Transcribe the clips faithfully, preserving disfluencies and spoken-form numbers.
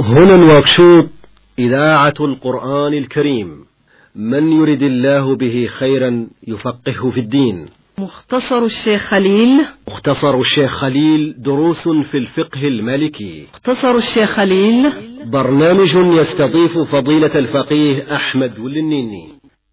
هنا الوركشوب إذاعة القرآن الكريم، من يرد الله به خيرا يفقهه في الدين. مختصر الشيخ خليل. مختصر الشيخ خليل دروس في الفقه المالكي. مختصر الشيخ خليل برنامج يستضيف فضيلة الفقيه أحمد والنيني.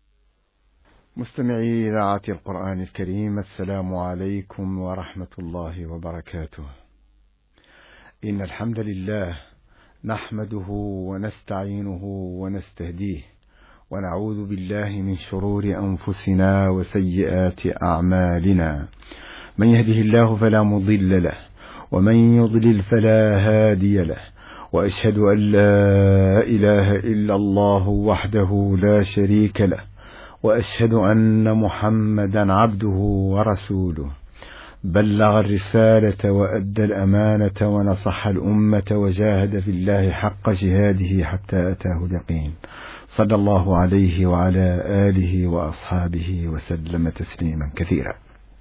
مستمعي إذاعة القرآن الكريم، السلام عليكم ورحمة الله وبركاته. إن الحمد لله نحمده ونستعينه ونستهديه، ونعوذ بالله من شرور أنفسنا وسيئات أعمالنا. من يهده الله فلا مضل له، ومن يضلل فلا هادي له، وأشهد أن لا إله إلا الله وحده لا شريك له، وأشهد أن محمدا عبده ورسوله. بلغ الرسالة وأدى الأمانة ونصح الأمة وجاهد في الله حق جهاده حتى أتاه اليقين، صلى الله عليه وعلى آله وأصحابه وسلم تسليما كثيرا.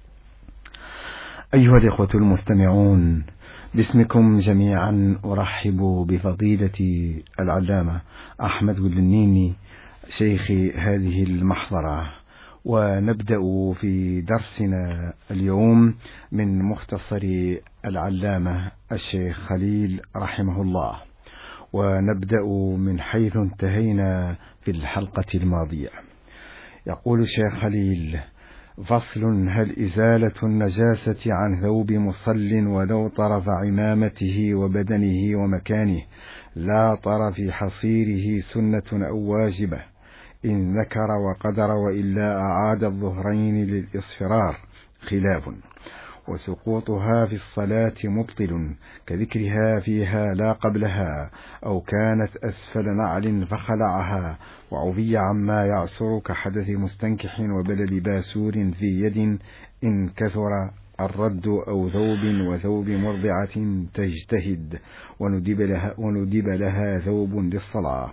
أيها الإخوة المستمعون، باسمكم جميعا أرحب بفضيلة العلامة أحمد والنيني شيخ هذه المحضرة، ونبدأ في درسنا اليوم من مختصر العلامة الشيخ خليل رحمه الله، ونبدأ من حيث انتهينا في الحلقة الماضية. يقول الشيخ خليل: فصل: هل إزالة النجاسة عن ثوب مصل ولو طرف عمامته وبدنه ومكانه لا طرف حصيره سنة أو واجبة؟ إن ذكر وقدر، وإلا أعاد الظهرين للإصفرار. خلاف. وسقوطها في الصلاة مبطل، كذكرها فيها لا قبلها، أو كانت أسفل نعل فخلعها وعفي عما يعسر كحدث مستنكح وبلل باسور في يد إن كثر الرد، أو ثوب وثوب مرضعة تجتهد وندب لها, وندب لها ثوب للصلاة.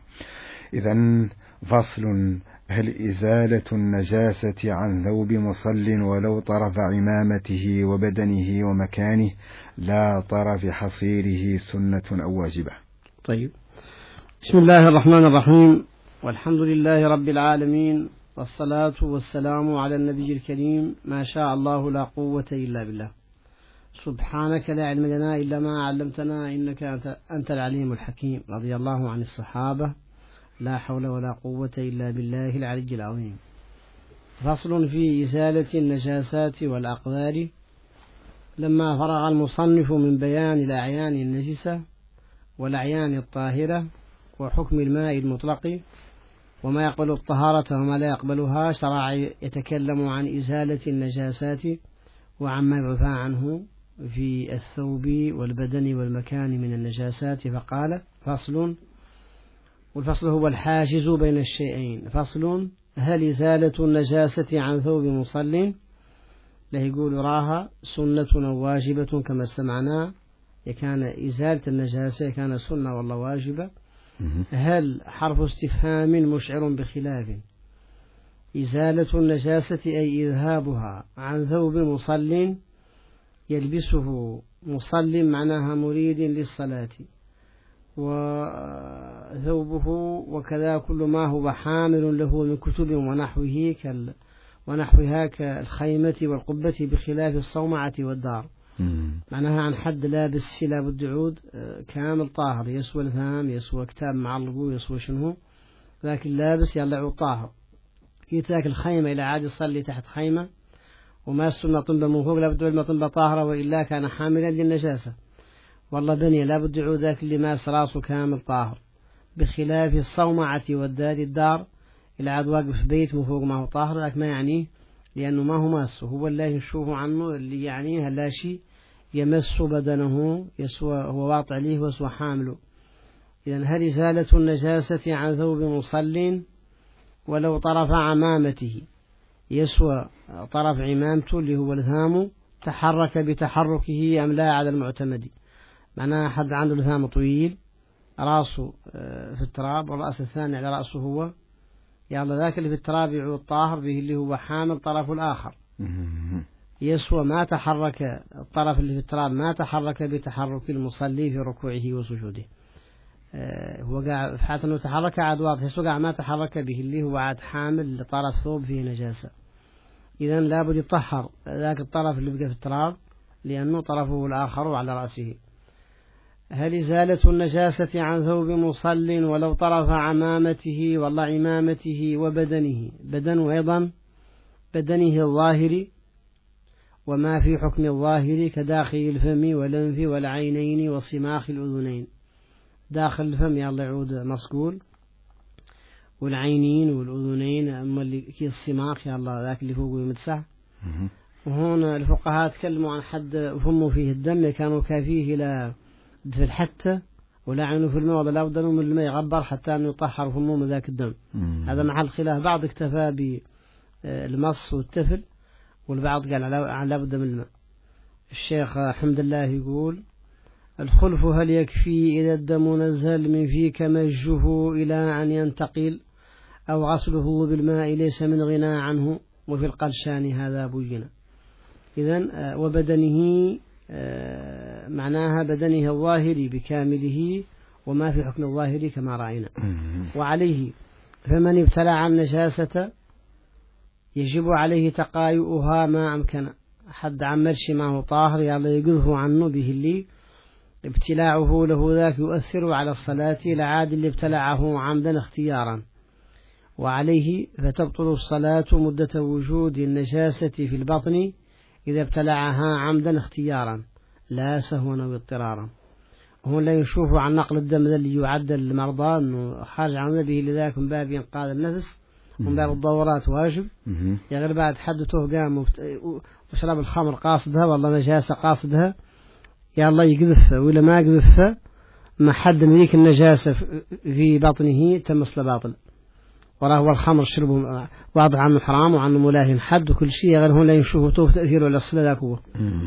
إذن فصل: هل إزالة النجاسة عن ثوب مصل ولو طرف عمامته وبدنه ومكانه لا طرف حصيره سنة أو واجبة؟ طيب، بسم الله الرحمن الرحيم، والحمد لله رب العالمين، والصلاة والسلام على النبي الكريم. ما شاء الله لا قوة إلا بالله. سبحانك لا علم لنا إلا ما علمتنا، إنك أنت العليم الحكيم. رضي الله عن الصحابة، لا حول ولا قوة إلا بالله العلي العظيم. فصل في إزالة النجاسات والأقذار. لما فرغ المصنف من بيان الأعيان النجسة والأعيان الطاهرة وحكم الماء المطلق وما يقبل الطهارة وما لا يقبلها، شرع يتكلم عن إزالة النجاسات وعما يعفى عنه في الثوب والبدن والمكان من النجاسات، فقال: فصل. والفصل هو الحاجز بين الشيئين. فصل: هل إزالة النجاسة عن ثوب مصل، لا يقول راها سنة أو واجبة كما سمعنا، كان إزالة النجاسة كان سنة والله واجبة. هل حرف استفهام مشعر بخلاف. إزالة النجاسة أي إذهابها عن ثوب مصل يلبسه مصل، معناها مريد للصلاة، وثوبه وكذا كل ما هو حامل له من كتب ونحوه كال ونحوها كالخيمة والقبة، بخلاف الصومعة والدار. معناها عن حد لابس شلاب الدعود كامل طاهر، يسوى الفام، يسوى كتاب معلقه، يسوى شنه، لكن لابس يلعو طاهر. يتاك الخيمة إلى عاد يصلي تحت خيمة وما السنة طنبة من فوق، لابد علم طنبة طاهرة، وإلا كان حاملا للنجاسة. والله بني لابد يعود ذاك اللي ماس راسه كامل طاهر، بخلاف الصومعة والدار. الدار اللي عاد واقف بيت من فوق ما هو طاهر، لكن ما يعنيه، لأنه ما هو ماسه، هو اللي يشوفه عنه اللي يعنيه لا شيء يمس بدنه، يسوى هو واقع عليه ويسوى حامله. إذن هل إزالة النجاسة عن ثوب مصل ولو طرف عمامته، يسوى طرف عمامته اللي هو الثام تحرك بتحركه أم لا على المعتمد. معناها حد عنده لثام طويل راسه في التراب والرأس الثاني على رأسه هو، يلا ذاك اللي في التراب يعود طاهر به، اللي هو حامل طرف الآخر. يسوى ما تحرك الطرف اللي في التراب، ما تحرك بتحرك المصلي في ركوعه وسجوده. هو قاعد في حالة أنه تحرك عاد واضح، بس وقع ما تحرك به اللي هو عاد حامل لطرف ثوب فيه نجاسة، إذن لابد يطهر ذاك الطرف اللي بقى في التراب لأنه طرفه الآخر على رأسه. هل إزالة النجاسة عن ثوب مصل ولو طرف عمامته والله عمامته وبدنه، بدن أيضا بدنه الظاهر وما في حكم الظاهر كداخل الفم والأنف والعينين وصماخ الأذنين. داخل الفم يلا يعود مصقول، والعينين والأذنين أما اللي كي الصماخ يلا ذاك اللي فوق يمتسع. وهون الفقهاء تكلموا عن حد فمه فيه الدم كانوا كافيه إلى في الحتة ولا عينه في الماء ولا بد من الماء يغبر حتى أن يطهر فمه من ذاك الدم. هذا محل خلاف، بعض اكتفى بالمص والتفل والبعض قال على بد من الماء. الشيخ حمد الله يقول الخلف هل يكفي إذا الدم نزل من فيك مجه إلى أن ينتقل أو غسله بالماء ليس من غنى عنه، وفي القلشان هذا بينا. إذن وبدنه معناها بدنه الظاهر بكامله وما في حكم الظاهر كما رأينا. وعليه فمن ابتلع النجاسة يجب عليه تقايؤها ما أمكن، حد عمل شي معه طاهر يلا يقذه عنه به اللي ابتلاعه له ذاك يؤثر على الصلاة لعاد اللي ابتلعه عمدا اختيارا. وعليه فتبطل الصلاة مدة وجود النجاسة في البطن إذا ابتلعها عمدا اختيارا لا سهوا أو اضطرارا. هو لا يشوف عن نقل الدم اللي يعدل للمرضى أنه خارج عن به لذاك من باب إنقاذ النفس ومن باب الضورات واجب. يعني بعد حدته قام وشرب الخمر قاصدها والله نجاسة قاصدها يا الله يقذف، ولا ما قذف ما حد من ذيك النجاسة في بطنه تمس لباطل، وراه هو الخمر شربه واضح عنه حرام وعنه ملاهن حد وكل شيء غير هون لا يشوفه توف تأثيره على الصلاة ذاك هو.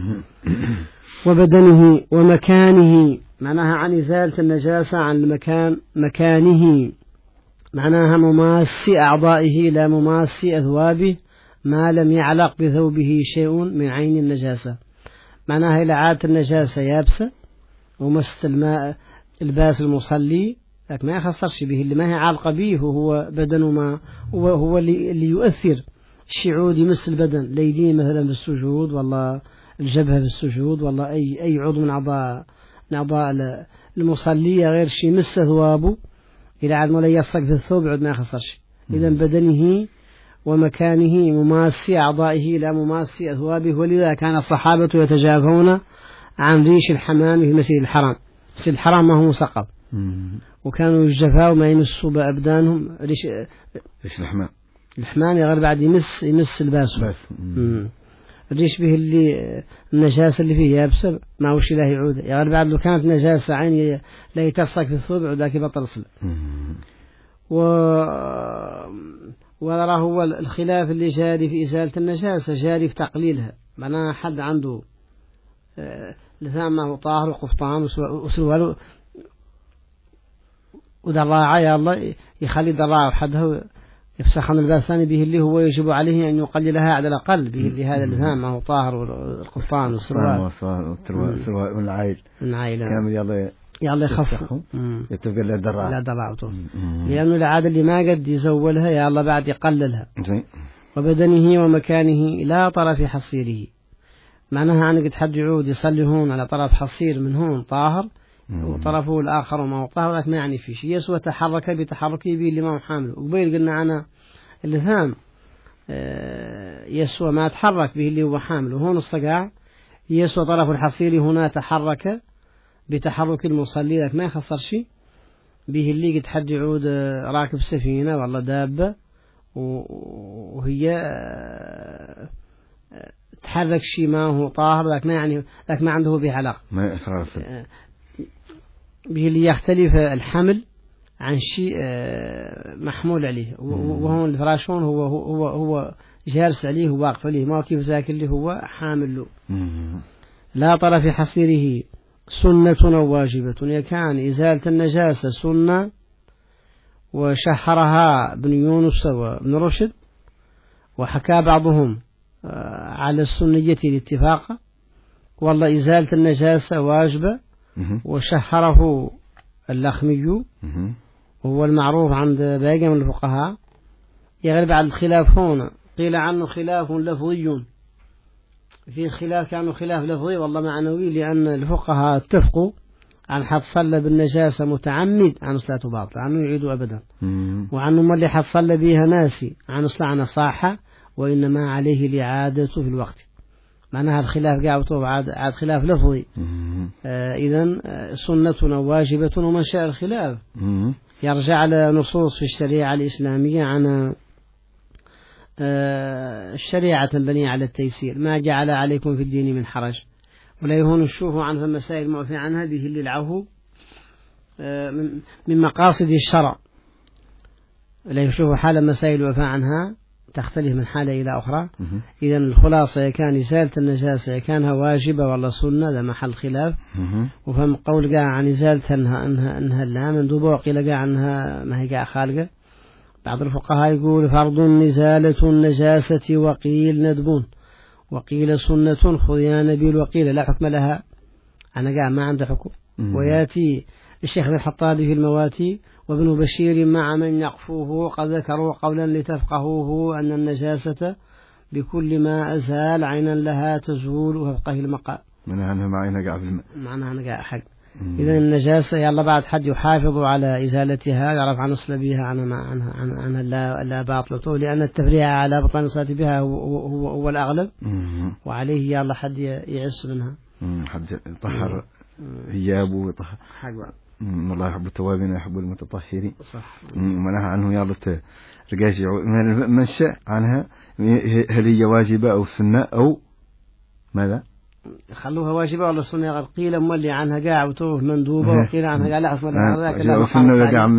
وبدنه ومكانه معناها عن إزالة النجاسة عن المكان مكانه معناها مماس أعضائه لا مماس أثوابه ما لم يعلق بثوبه شيء من عين النجاسة. معناها إلى عادة النجاسة يابسة ومست الماء الباس المصلي لكن ما يخسرش به اللي ما هي عالقة به هو بدن ما هو, هو اللي, اللي يؤثر الشعود يمس البدن ليدين مثلا بالسجود والله الجبهة بالسجود والله أي, أي عضو من أعضاء من أعضاء المصلي غير شيء مس ثوابه إلى عاد ما لا يصق في الثوب عد ما يخسرش. إذا بدنه ومكانه مماسي أعضائه لا مماسي أثوابه. ولذا كان الصحابة يتجافون عن ريش الحمام في مسجد الحرام. مسجد الحرام ما هو مسقط وكانوا يجفاوا ما يمسوا بأبدانهم ريش ريش الحمام. الحمام يغير بعد يمس يمس الباس الريش به اللي النجاسة اللي فيه يابسة ما وش له يعود يغير بعد لو كانت نجاسة عين لا يتصق في الثوب عوداك بطل صلة. و ولا هو الخلاف اللي جاري في إزالة النجاسة جاري في تقليلها. معناها حد عنده لثام ما هو طاهر وقفطان وسروال ودراعة يا الله يخلي دراعة حدها يفسخ عن الباب الثاني به اللي هو يجب عليه أن يقللها على الأقل به اللي هذا اللثام ما هو طاهر والقفطان والسروال والسروال والعيل العيل كامل يلا يلا يخفه يتبقى لا دراعة لا دراعته لأنه العادة اللي ما قد يزولها يا الله بعد يقللها. وبدنه ومكانه لا طرف حصيره معناها أنا قد حد يعود يصلي هون على طرف حصير من هون طاهر وطرفه الآخر ما هو طاهر لكن ما يعني في شيء يسوى تحرك بتحركه به اللي ما هو حامله. وقبيل قلنا أنا اللثام يسوى ما تحرك به اللي هو حامله. هون الصقاع يسوى طرف الحصير هنا تحرك بتحرك المصلي لكن ما يخسر شيء به اللي قد حد يعود راكب سفينة والله دابة وهي تحرك شيء ما هو طاهر لكن ما يعني لكن ما عنده به علاقة به اللي يختلف الحمل عن شيء محمول عليه. وهون الفراشون هو هو هو جالس عليه وواقف عليه ما كيف ذاك اللي هو حامل له. لا طرف حصيره سنة أو واجبة يكان إزالة النجاسة سنة وشهرها ابن يونس وابن رشد وحكى بعضهم على السنية الاتفاق والله إزالة النجاسة واجبة وشهره اللخمي وهو المعروف عند باقي من الفقهاء. يغلب على الخلاف هنا، قيل عنه خلاف لفظي، في خلاف كانوا خلاف لفظي والله معنوي، لأن الفقهاء اتفقوا عن حد صلى بالنجاسة متعمد عن صلاة باطل عنه يعيدوا أبدا، وعنه ما اللي حد صلى بها ناسي عن صلاة صاحة وإنما عليه الإعادة في الوقت. معناها الخلاف قاعد عاد عاد خلاف لفظي. آه إذن سنتنا واجبة، ومن شاء الخلاف يرجع على نصوص في الشريعة الإسلامية عن آه الشريعة تنبني على التيسير، ما جعل عليكم في الدين من حرج، ولا يهون الشوف عنها مسائل معفي عنها به للعهو آه من, من مقاصد الشرع، لا يشوف حال مسائل وفاء عنها تختلف من حالة إلى أخرى. إذا الخلاصة كان إزالة النجاسة كانها واجبة ولا سنة، ده محل خلاف. وفهم قول قاع عن إزالة أنها أنها أنها لا من دبوع، قيل قاع عنها ما هي قاع خالقة. بعض الفقهاء يقول فرض إزالة النجاسة، وقيل ندبون، وقيل سنة خذيان بيل، وقيل لا حكم لها. أنا قاع ما عنده حكم. وياتي الشيخ الحطابي في المواتي وابن بشير مع من يقفوه قد ذكروا قولا لتفقهوه أن النجاسة بكل ما أزال عينا لها تزول وفقه المقال. معناها أنها معينها قاع في الماء، معناها أنها قاع حق. إذا النجاسة يلا بعد حد يحافظ على إزالتها، يعرف عن أصل بها عن عنها عن عنها لا لا باطلته، لأن التفريع على بطن صلاة بها هو, هو, هو الأغلب، وعليه يلا حد يعس منها. حد يطهر ثيابه ويطهر. إن الله يحب التوابين ويحب المتطهرين. صح. منها عنه يلا رجاجي من شاء عنها، هل هي واجبة أو سنة أو ماذا؟ خلوها واجبة ولا سنة؟ قيل مولي عنها قاع وتوه مندوبة، وقيل عنها قاع لا أصلا ذاك لا سنة ولا قاع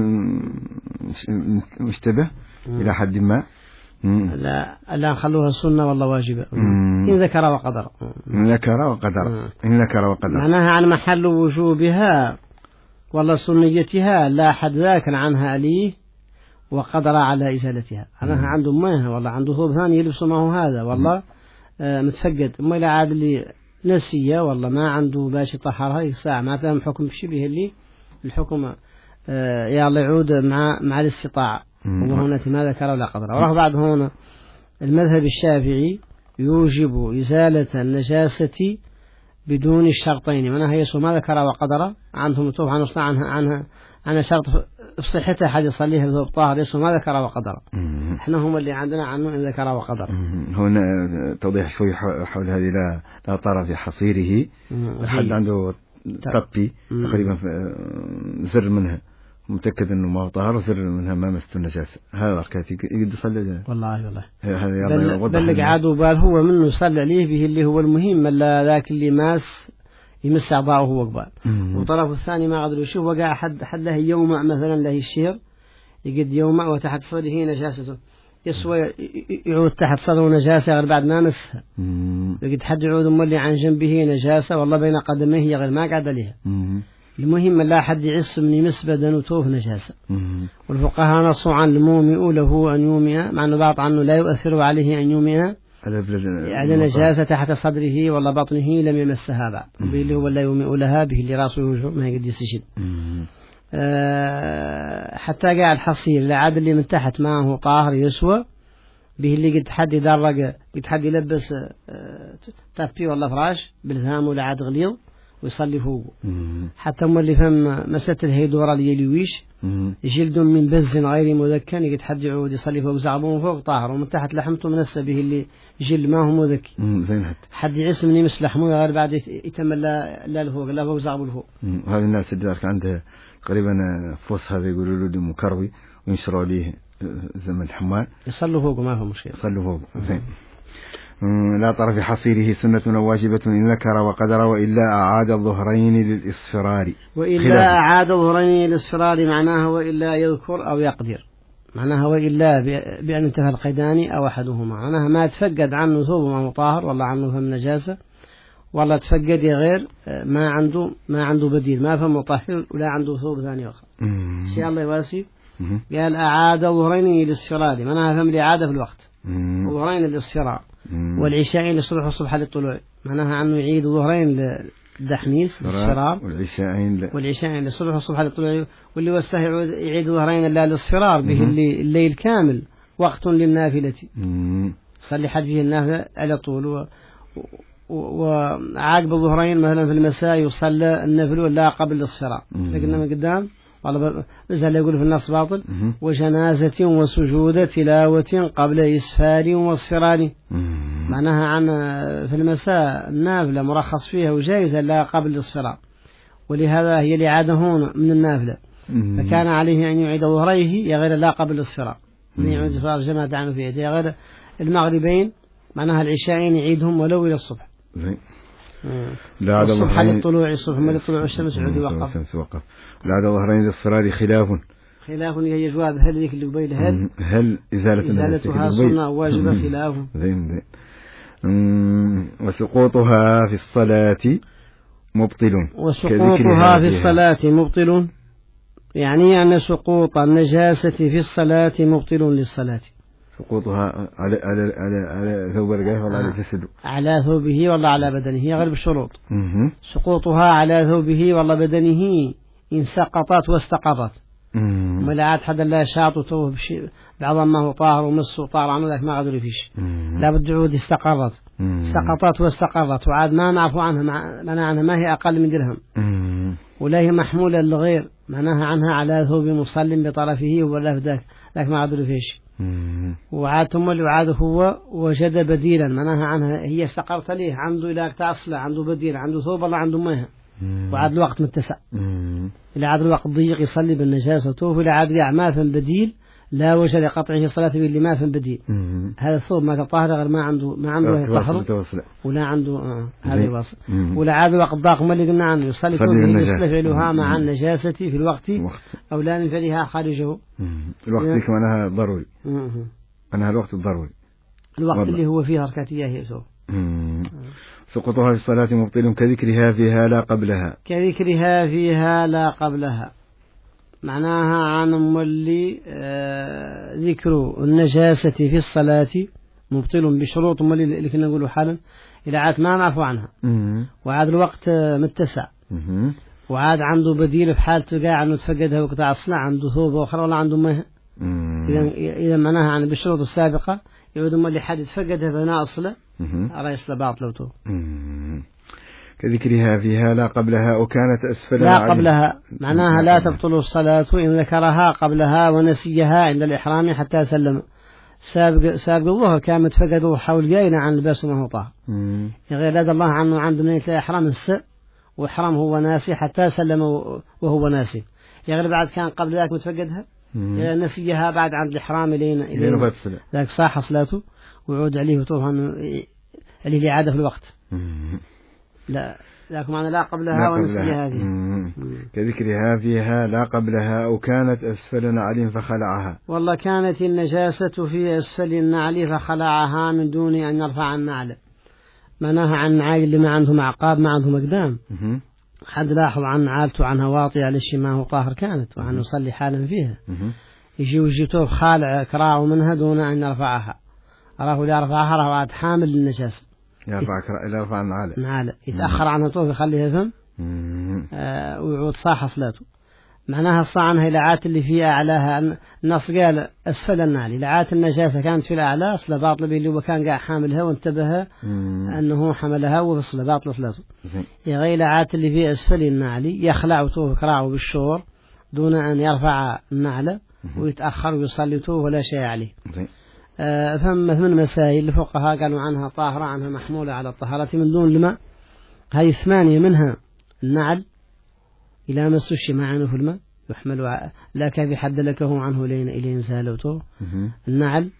مشتبه إلى حد ما. لا لا خلوها سنة والله واجبة. إن ذكر وقدر. إن ذكر وقدر. إن ذكر وقدر. معناها عن محل وجوبها والله سنيتها لا حد ذاك عنها ليه وقدر على إزالتها. أنا عنده ماها والله عنده ثوب ثاني يلبسه ما هو هذا والله آه متفقد، ما لا عاد اللي نسيه والله ما عنده باش يطهر هاي الساعة، ما تم حكم بشبه اللي الحكم آه يا الله يعود مع مع الاستطاعة. وهنا ما ذكر ولا قدر. وراه بعد هنا المذهب الشافعي يوجب إزالة النجاسة بدون الشرطين، منها هي ما ذكر وقدر عنهم توف عن أصلا عنها عنها عن شرط في صحتها حد يصليها بذوب طاهر يسو ما ذكر وقدر. احنا هم اللي عندنا عنه إن ذكر وقدر. هنا توضيح شوي حول هذه لا لا ترى في حصيره حد عنده تبي تقريبا زر منها متأكد إنه ما طهر، زر منها ما مست النجاسة، هذا ركعتي يقدر يصلي. والله والله هذا بل, بل عادوا بال هو منه يصلي عليه به اللي هو المهم، لا ذاك اللي ماس يمس أعضاءه هو قبال. وطرف الثاني ما قدر يشوف وقع حد حد له يومع مثلا له الشهر يقد يومع وتحت صدره نجاسته يسوى يعود تحت صدره نجاسة غير بعد ما مسها، يقد حد يعود مولي عن جنبه نجاسة والله بين قدميه غير ما قعد عليها. المهم لا حد يعص من يمس بدن وتوف نجاسة. والفقهاء نصوا عن المومئ له أن يومئ، مع أنه بعض عنه لا يؤثر عليه أن يومئ يعني نجاسة تحت صدره ولا بطنه لم يمسها بعد، اللي هو لا يومئ لها به اللي راسه وجهه ما يقدر يستشد. أه حتى قاعد الحصير لا عاد اللي من تحت ما هو طاهر يسوى به اللي قد حد يدرج قد حد يلبس أه تابي ولا فراش بالهام ولا عاد غليظ ويصلي فوقه. حتى هم اللي فهم مسة الهيدورة اليلويش جلد من بز غير مذكن يقد حد يعود يصلي فوق زعبون فوق طاهر، ومن تحت لحمته منسى به اللي جلد ما هو مذكي حد يعس من يمس لحمه غير بعد يتم لا لا لفوق لا فوق زعبه لفوق. هذه الناس اللي عنده تقريبا فوس هذا يقولوا له دم مكروي وينشروا عليه زمن الحمال يصلوا فوقه ما في مشكلة. يصلوا فوقه زين. لا ترى في حصيره سنة واجبة إن ذكر وقدر، وإلا أعاد الظهرين للإصفرار. وإلا أعاد الظهرين للإصفرار معناها وإلا يذكر أو يقدر، معناها وإلا بأن انتهى القيدان أو أحدهما، معناها ما تفقد عنه ثوب ما مطهر والله عنه فهم نجاسة والله تفقد غير ما عنده ما عنده بديل ما فهم مطهر ولا عنده ثوب ثاني آخر. شاء الله يواسي قال أعاد الظهرين للإصفرار معناها فهم الإعادة في الوقت، الظهرين للإصفرار والعشاء للصبح والصبح للطلوع، معناها عنه يعيد ظهرين الدحميس الاصفرار، والعشاءين والعشاءين للصبح والصبح للطلوع، واللي وسه يعيد ظهرين لا الاصفرار به اللي الليل كامل وقت للنافلة، صلي حد فيه النافلة على طول، و... وعاقب الظهرين مثلا في المساء يصلى النفل لا قبل الاصفرار، لكن من قدام والله زال يقول في النص باطل، وجنازة وسجود تلاوة قبل إسفار واصفرار، معناها عن في المساء النافلة مرخص فيها وجائزة لا قبل الاصفرار، ولهذا هي الإعادة هون من النافلة، فكان عليه أن يعيد ظهريه يا غير لا قبل الاصفرار، من يعيد الاصفرار جماعة عنه فيه يا غير المغربين، معناها العشاءين يعيدهم ولو إلى الصبح. الصبح للطلوع، الصبح ما للطلوع الشمس عود وقف. بعد ظهرين للصفرار خلاف خلاف هي جواب هل ذيك اللي قبيل هل هل إزالة إزالتها سنة واجبة خلاف. زين زين. وسقوطها في الصلاة مبطل. وسقوطها في الصلاة مبطل، يعني أن سقوط النجاسة في الصلاة مبطل للصلاة. سقوطها على على على على ثوب الرجال ولا على جسده؟ على ثوبه ولا على بدنه، هي غير بالشروط. سقوطها على ثوبه ولا بدنه إن سقطت واستقرت. ولا عاد حدا لا شاط وتوه بشيء بعض ما هو طاهر ومس وطار عنه ذاك ما قدر فيش. لا بد عود استقرت، سقطت واستقرت وعاد ما نعرفوا عنها، معناها عنها ما هي أقل من درهم، ولا هي محمولة للغير، معناها عنها على ثوب مصلٍ بطرفه ولا في ذاك ذاك ما قدر فيش. وعاد ثم اللي وعاد هو وجد بديلا، معناها عنها هي استقرت ليه عنده إلى تأصله، عنده بديل، عنده ثوب الله عنده ماها، وعاد الوقت متسع، إلى عاد الوقت ضيق يصلي بالنجاسة وتوف، إلى عاد قاع ما فهم بديل لا وجه لقطعه صلاة باللي ما فهم بديل. هذا الثوب ما تطهر غير ما عنده ما عنده طهر ولا عنده آه هذا الوصل، ولا عاد الوقت ضاق ما اللي قلنا عنه يصلي فيه يصلي فعلها مع النجاسة في الوقت أو لا نفعلها خارجه. الوقت ذيك معناها ضروري، معناها الوقت الضروري، الوقت والله. اللي هو فيه ركعتيه هي سو. سقوطها في الصلاة مبطل كذكرها فيها لا قبلها. كذكرها فيها لا قبلها، معناها عن مولي آه ذكر النجاسة في الصلاة مبطل بشروط مولي اللي كنا نقوله حالا، إلى عاد ما نعرفوا عنها، وعاد الوقت متسع، وعاد عنده بديل في حالته قاعد انه تفقدها وقت أصلا عنده ثوب أخرى ولا عنده ماء. إذا إذا معناها عن بالشروط السابقة يعود مولي حد تفقدها فنا أصلا أرى يصل باطلته. كذكرها فيها لا قبلها وكانت أسفلها لا قبلها، معناها لا تبطل الصلاة إن ذكرها قبلها ونسيها عند الإحرام حتى سلم. سابق سابق الظهر كان متفقده حول جاينا عن لباس ما هو طاهر، غير لدى الله عنه عنده نية الإحرام السء وإحرام هو ناسي حتى سلم وهو ناسي، يعني بعد كان قبل ذلك متفقدها نسيها بعد عند الإحرام لين لين ذاك صاح صلاته ويعود عليه وطبعا عليه الإعادة في الوقت. لا لكن معنى لا قبلها ونسيها هذه. كذكرها فيها لا قبلها أو كانت أسفل نعل فخلعها. والله كانت النجاسة في أسفل النعل فخلعها من دون أن يرفع النعل، معناها عن نعال اللي ما عندهم عقاب ما عندهم أقدام. حد لاحظ عن عالته عنها واطية على الشيء ما هو طاهر كانت وعن يصلي حالا فيها، يجي وجيته خالع كراعه منها دون أن يرفعها، راه لا يرفعها راه عاد حامل للنجاسة يرفع كرا إلى يرفع النعال نعال يتأخر عنها طوف يخليها فم آه ويعود صاح صلاته. معناها الصعنها إلى عات اللي فيها أعلاها، النص قال أسفل النعل إلى عات النجاسة كانت في الأعلى أصلا باطل به اللي هو كان قاعد حاملها وانتبه أنه حملها وفصل باطل صلاته. يغير عات اللي في أسفل النعل يخلع وطوف كراعه بالشور دون أن يرفع النعل ويتأخر ويصلي طوف ولا شيء عليه. آه فما ثمان مسائل الفقهاء قالوا عنها طاهرة عنها محمولة على الطهارة من دون الماء. هذه ثمانية منها النعل إلى مس الشيء عنه في الماء يحمل لا كافي حد لكه عنه لين إلين زالته. النعل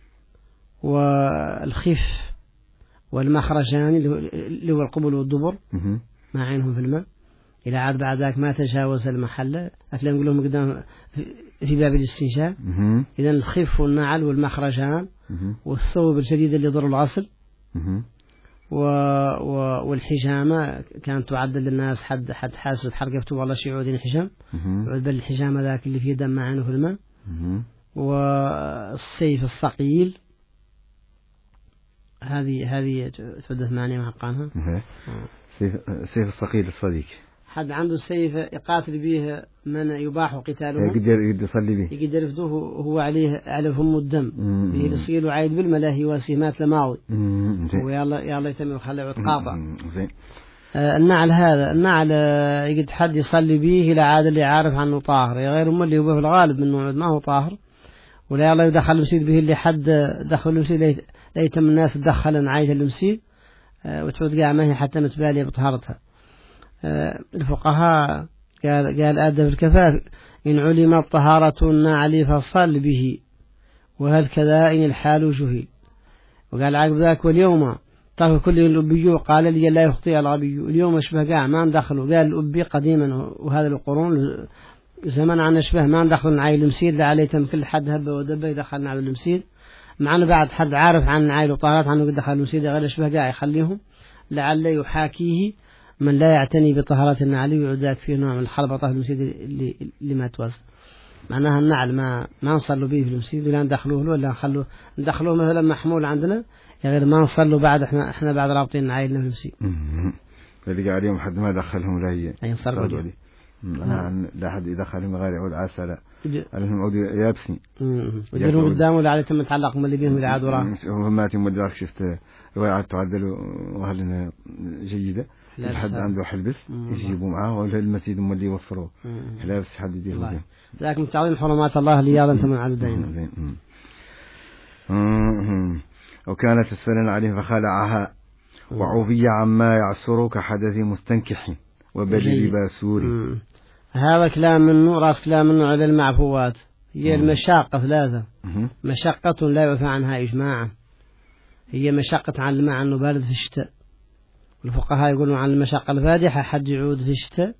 والخف والمخرجان اللي هو القبل والدبر ما عينهم في الماء إلى عاد بعد ذاك ما تجاوز المحل أكلم نقولهم قدام في باب الاستنشاق. إذا الخف والنعل والمخرجان والثوب الجديد اللي يضر الغسل و... و... والحجامة كانت تعدل للناس حد حد حاسب حرقته والله شيء يعود الحجام يعود بالحجامة ذاك اللي فيه دم عينه في الماء. والسيف الثقيل هذه هذه تحدث معني مع قانها سيف, سيف الصقيل الصديق. حد عنده سيف يقاتل به من يباح قتاله، يقدر يقدر يصلي به، يقدر يفدوه هو عليه على فم الدم به يصير وعيد بالملاهي وسيمات لماضي ويلا يلا يتم يخلع وتقاطع. آه النعل هذا النعل آه يقد حد يصلي به إلى عاد اللي عارف عنه طاهر، غير أم اللي هو في الغالب منه ما هو طاهر، ولا يلا يدخل المسجد به اللي حد دخل المسجد لا يتم الناس تدخل عاية المسجد آه وتعود قاع ما هي حتى متبالية بطهارتها. آه الفقهاء قال قال آدب الكفاف إن علمت طهارة النعل فصل به وهل كذا إن الحال جهل. وقال عقب ذاك واليوم ترك كل الأبي قال لي لا يخطئ الغبي، اليوم أشبه قاع ما ندخلوا، قال الأبي قديما وهذا القرون زمان عن أشبه ما ندخل عائل المسير لعليه تم كل حد هبة ودبة يدخلنا على المسير، معنا بعد حد عارف عن عائل وطهارات عنه قد دخل المسير غير أشبه قاع يخليهم لعل يحاكيه من لا يعتني بطهارات النعل ويعداك فيه نوع من الخلبطة في المسجد اللي, اللي ما توزن. معناها النعل ما ما نصلوا به في المسجد ولا ندخلوه له ولا نخلوه ندخلوه مثلا محمول عندنا غير ما نصلوا بعد احنا احنا بعد رابطين عائلنا في المسجد. اللي قاعد يوم حد ما دخلهم لا هي أي صار لي أنا لا حد يدخلهم غير يعود عسل عليهم عود يابسين ويجرون قدامه ولا عليه تم تعلق من اللي بيهم اللي عاد وراه. هو ما تم مدرك شفت روايات تعدل وهل جيدة الحد عنده حلبس يجيبوا معاه ولا المسجد هم اللي يوفروه حلبس حد يديه. لكن تعظيم حرمات الله اللي يلا أنت من عددين. وكانت السنن عليه فخلعها وعوفي عما يعصر كحدث مستنكح وبلي باسوري. هذا كلام منه راس كلام منه على المعفوات. هي المشاقة ثلاثة، مشقة لا يعفى عنها إجماعا، هي مشقة عن الماء أنه بارد في الشتاء، الفقهاء يقولون عن المشقة الفادحة حد يعود في الشتاء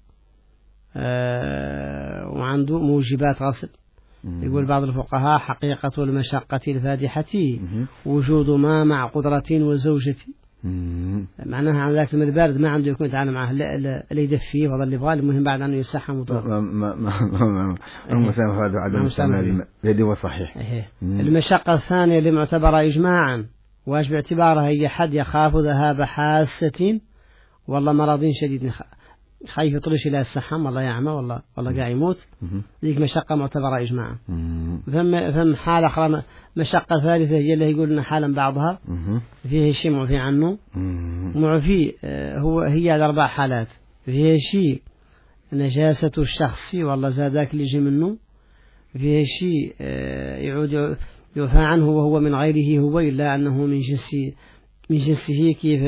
آه وعنده موجبات غسل. يقول بعض الفقهاء حقيقة المشقة الفادحة وجود ما مع قدرة وزوجة، معناها عن ذاك البارد ما عنده يكون يتعامل معه اللي يدفيه وهذا اللي يبغاه، المهم بعد أنه يسحم وطهر. ما ما ما المسامح هذا عدم استعمال يدي وصحيح. المشقة الثانية اللي معتبرة إجماعا واش باعتبارها هي حد يخاف ذهاب حاسة والله مرض شديد خايف يطرش إلى السحم والله يعمى والله والله قاعد يموت، ذيك مشقة معتبرة إجماعا. فم فم حالة أخرى مشقة ثالثة هي اللي يقولنا حالا بعضها فيه شيء معفي عنه معفي هو هي الأربع حالات، فيه شيء نجاسة الشخص والله زادك اللي يجي منه، فيه شيء يعود يعفى عنه وهو من غيره هو إلا أنه من جنس من جنسه كيف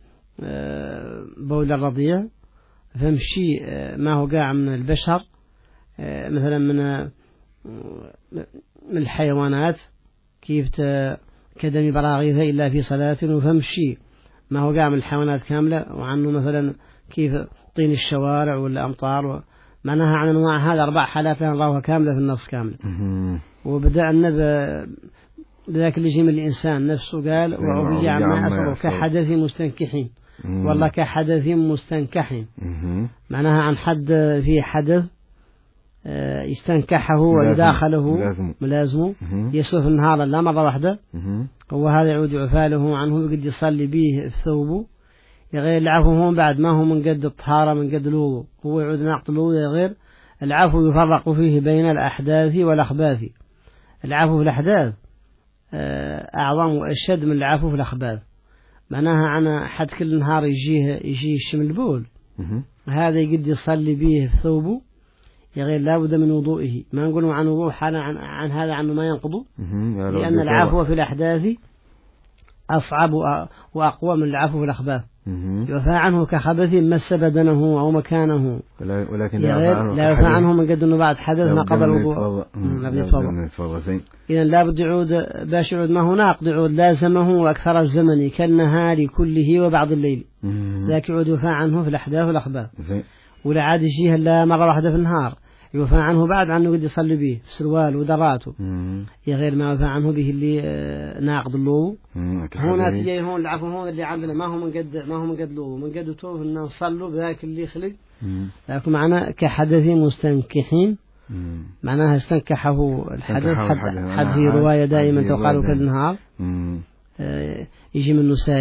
بول الرضيع، فمشي ما هو قاع من البشر مثلا من من الحيوانات كيف كدم براغيث إلا في صلاة، وفمشي ما هو قاع من الحيوانات كاملة، وعنه مثلا كيف طين الشوارع ولا أمطار، معناها عن أنواع هذا أربع حالات لها الله كاملة في النص كاملة. وبدأنا بذاك اللي جي من الإنسان نفسه قال وعبي عما أصره كحدث مستنكحين والله كحدث مستنكح، معناها عن حد في حدث يستنكحه وداخله ملازمه يسوف النهار لا مرة واحدة، هو هذا يعود عفاله عنه قد يصلي به الثوب يغير العفو هون بعد ما هو من قد الطهارة من قد الوضوء، هو يعود ناقض الوضوء يغير العفو يفرق فيه بين الأحداث والأخباث. العفو في الأحداث أعظم وأشد من العفو في الأخباث، معناها عنا حد كل نهار يجيه يجيه الشم البول هذا يقد يصلي به في ثوبه يغير لابد من وضوئه، ما نقول عن وضوء حالا عن, عن هذا عنه ما ينقضه، لأن العفو في الأحداث أصعب وأقوى من العفو في الأخباث. يعفى عنه كخبث مس بدنه أو مكانه، ولكن لا يعفى عنه من قد أنه بعد حدث نقض الوضوء. إذا لابد يعود باش يعود ما هو ناقض يعود لازمه أكثر الزمن كالنهار كله وبعض الليل، ذاك يعود يعفى عنه في الأحداث والأخباث. ولا عاد يجيه إلا مرة واحدة في النهار يوفى عنه بعد عنه قد يصلي به في سروال ودراته غير ما يوفى عنه به اللي ناقض اللو. هنا تجي هون العفو هون اللي عندنا ما هو من قد ما هو من قد لو من قد توف إن نصلوا بذاك اللي خلق، لكن معنا كحدث مستنكحين معناها استنكحه الحدث حد, حد في رواية دائما تقال كالنهار يجي منه سائل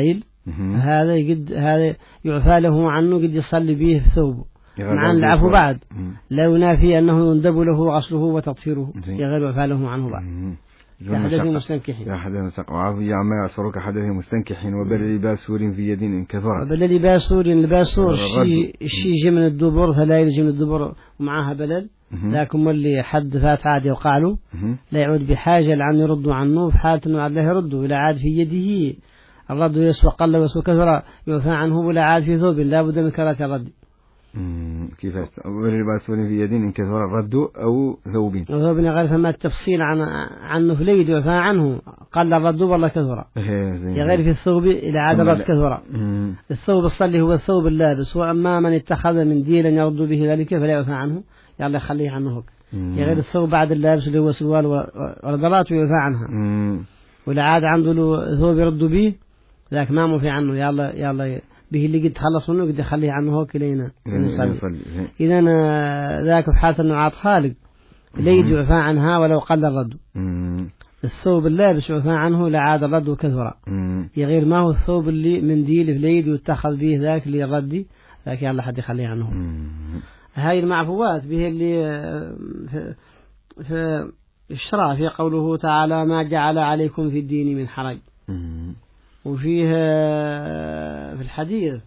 هذا قد هذا يعفى له عنه قد يصلي به في ثوبه مع العفو بعد لا ينافي أنه يندب له غسله وتطهيره يغير يعفى له عنه بعد كحدث مستنكحين وعافية عما يعصرك حدث مستنكحين وبل لباس سور في يد إن كثر وبل لباس سور لباس سور الشيء الشيء يجي من الدبر فلا يجي من الدبر ومعها بلل لكن اللي حد فات عادي وقع له لا يعود بحاجة لأن يردوا عنه في حالة أنه عاد له يردوا إلى عاد في يده الرد يسوى قل ويسوى كثر يوفى عنه ولا عاد في ثوب لا بد من كرات الرد. كيف لباس سور في يد إن كثر الرد أو ثوب ثوب غير فما التفصيل عن عنه في اليد يوفى عنه قل الرد ولا كثر غير في الثوب إلى عاد الرد كثر. الثوب الصلي هو الثوب اللابس وأما من اتخذ من ديلا يرد به ذلك فلا يوفى عنه يلا خليه عنه هك غير الثوب بعد اللابس اللي هو سروال والردرات ويوفى عنها ولا عاد عنده له ثوب يرد به ذاك ما موفي عنه يلا يلا به اللي قد تخلص منه قد يخليه عنه هك لينا إذا ذاك في حالة أنه عاد خالق ليد يوفى عنها ولو قل الرد. الثوب اللابس يوفى عنه لا عاد الرد كثرة غير ما هو الثوب اللي من ديل في ليد يتخذ به ذاك اللي الرد ذاك يلا حد يخليه عنه. هاي المعفوات به اللي في, في الشرع في قوله تعالى ما جعل عليكم في الدين من حرج وفيه في الحديث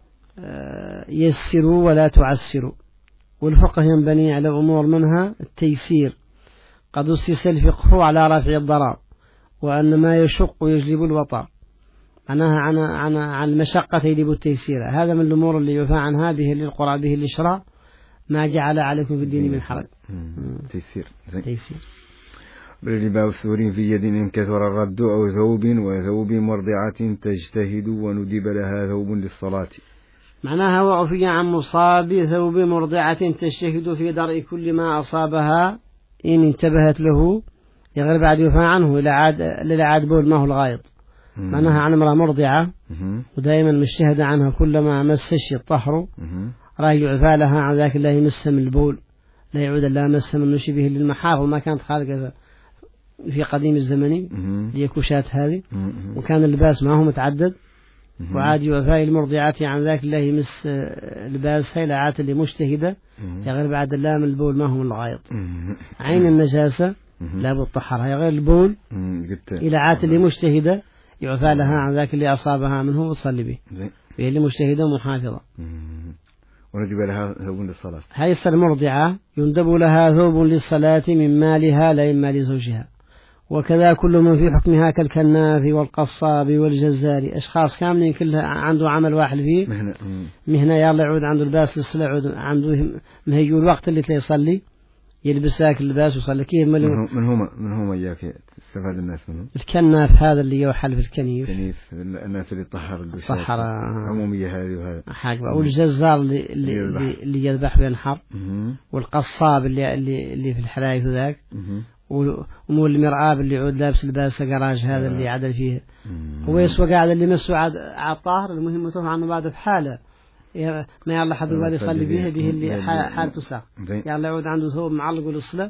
يسروا ولا تعسروا والفقه ينبني على أمور منها التيسير قد أسس الفقه على رفع الضرر وأن ما يشق يجلب الوطر معناها عن عن عن المشقة يجلب التيسير. هذا من الأمور اللي يفعل عنها به للقرآن به للشرع ما جعل عليكم في الدين من حرج تيسير تيسير. بلباس سور في يد إن كثر الرد أو ثوب وثوب مرضعة تجتهد وندب لها ثوب للصلاة معناها وعفي عن مصاب ثوب مرضعة تجتهد في درء كل ما أصابها إن انتبهت له يغير بعد يفعل عنه للعاد للعاد بول ما هو الغايط معناها عن امرأة مرضعة ودائما مجتهد عنها كلما مسش الطهر رأي يعفى لها عن ذاك الله يمسها من البول لا يعود الله مسها من نشبه للمحاف وما كانت خالقة في قديم الزمن هي كوشات هذه وكان اللباس ما هو متعدد وعاد يعفى المرضعات عن ذاك الله يمس لباس هاي لعات اللي مجتهدة يغير بعد الله من البول ما هو من الغايط عين النجاسة لا بالطهر غير البول إلى عات اللي مجتهدة يعفى لها عن ذاك اللي أصابها منه وتصلي به هي اللي مجتهدة ومحافظة وندب لها ثوب للصلاة. هاي المرضعة يندب لها ثوب للصلاة من مالها لا من مال زوجها وكذا كل من في حكمها كالكناف والقصاب والجزار أشخاص كاملين كلها عنده عمل واحد فيه مهنة, مهنة يلا يعود عنده الباس للصلاة يعود عنده مهيو الوقت اللي يصلي يلبس ذاك اللباس ويصلي كيف من هم من هم إياك استفاد الناس منهم الكناف هذا اللي يوحل في الكنيف كنيف الناس اللي طهر طهر عمومية هذه وهذا حاجة والجزار اللي اللي, اللي يذبح بينحر والقصاب اللي اللي اللي في الحلايف ذاك ومو المرآب اللي يعود لابس لباس جراج هذا اللي عدل فيه هو يسوى قاعد اللي مسوا على الطاهر المهم يطوف عنه بعد في حاله ما يلا حد يبغى يصلي به به اللي حالته ساق يلا يعود عنده ثوب معلق للصلاة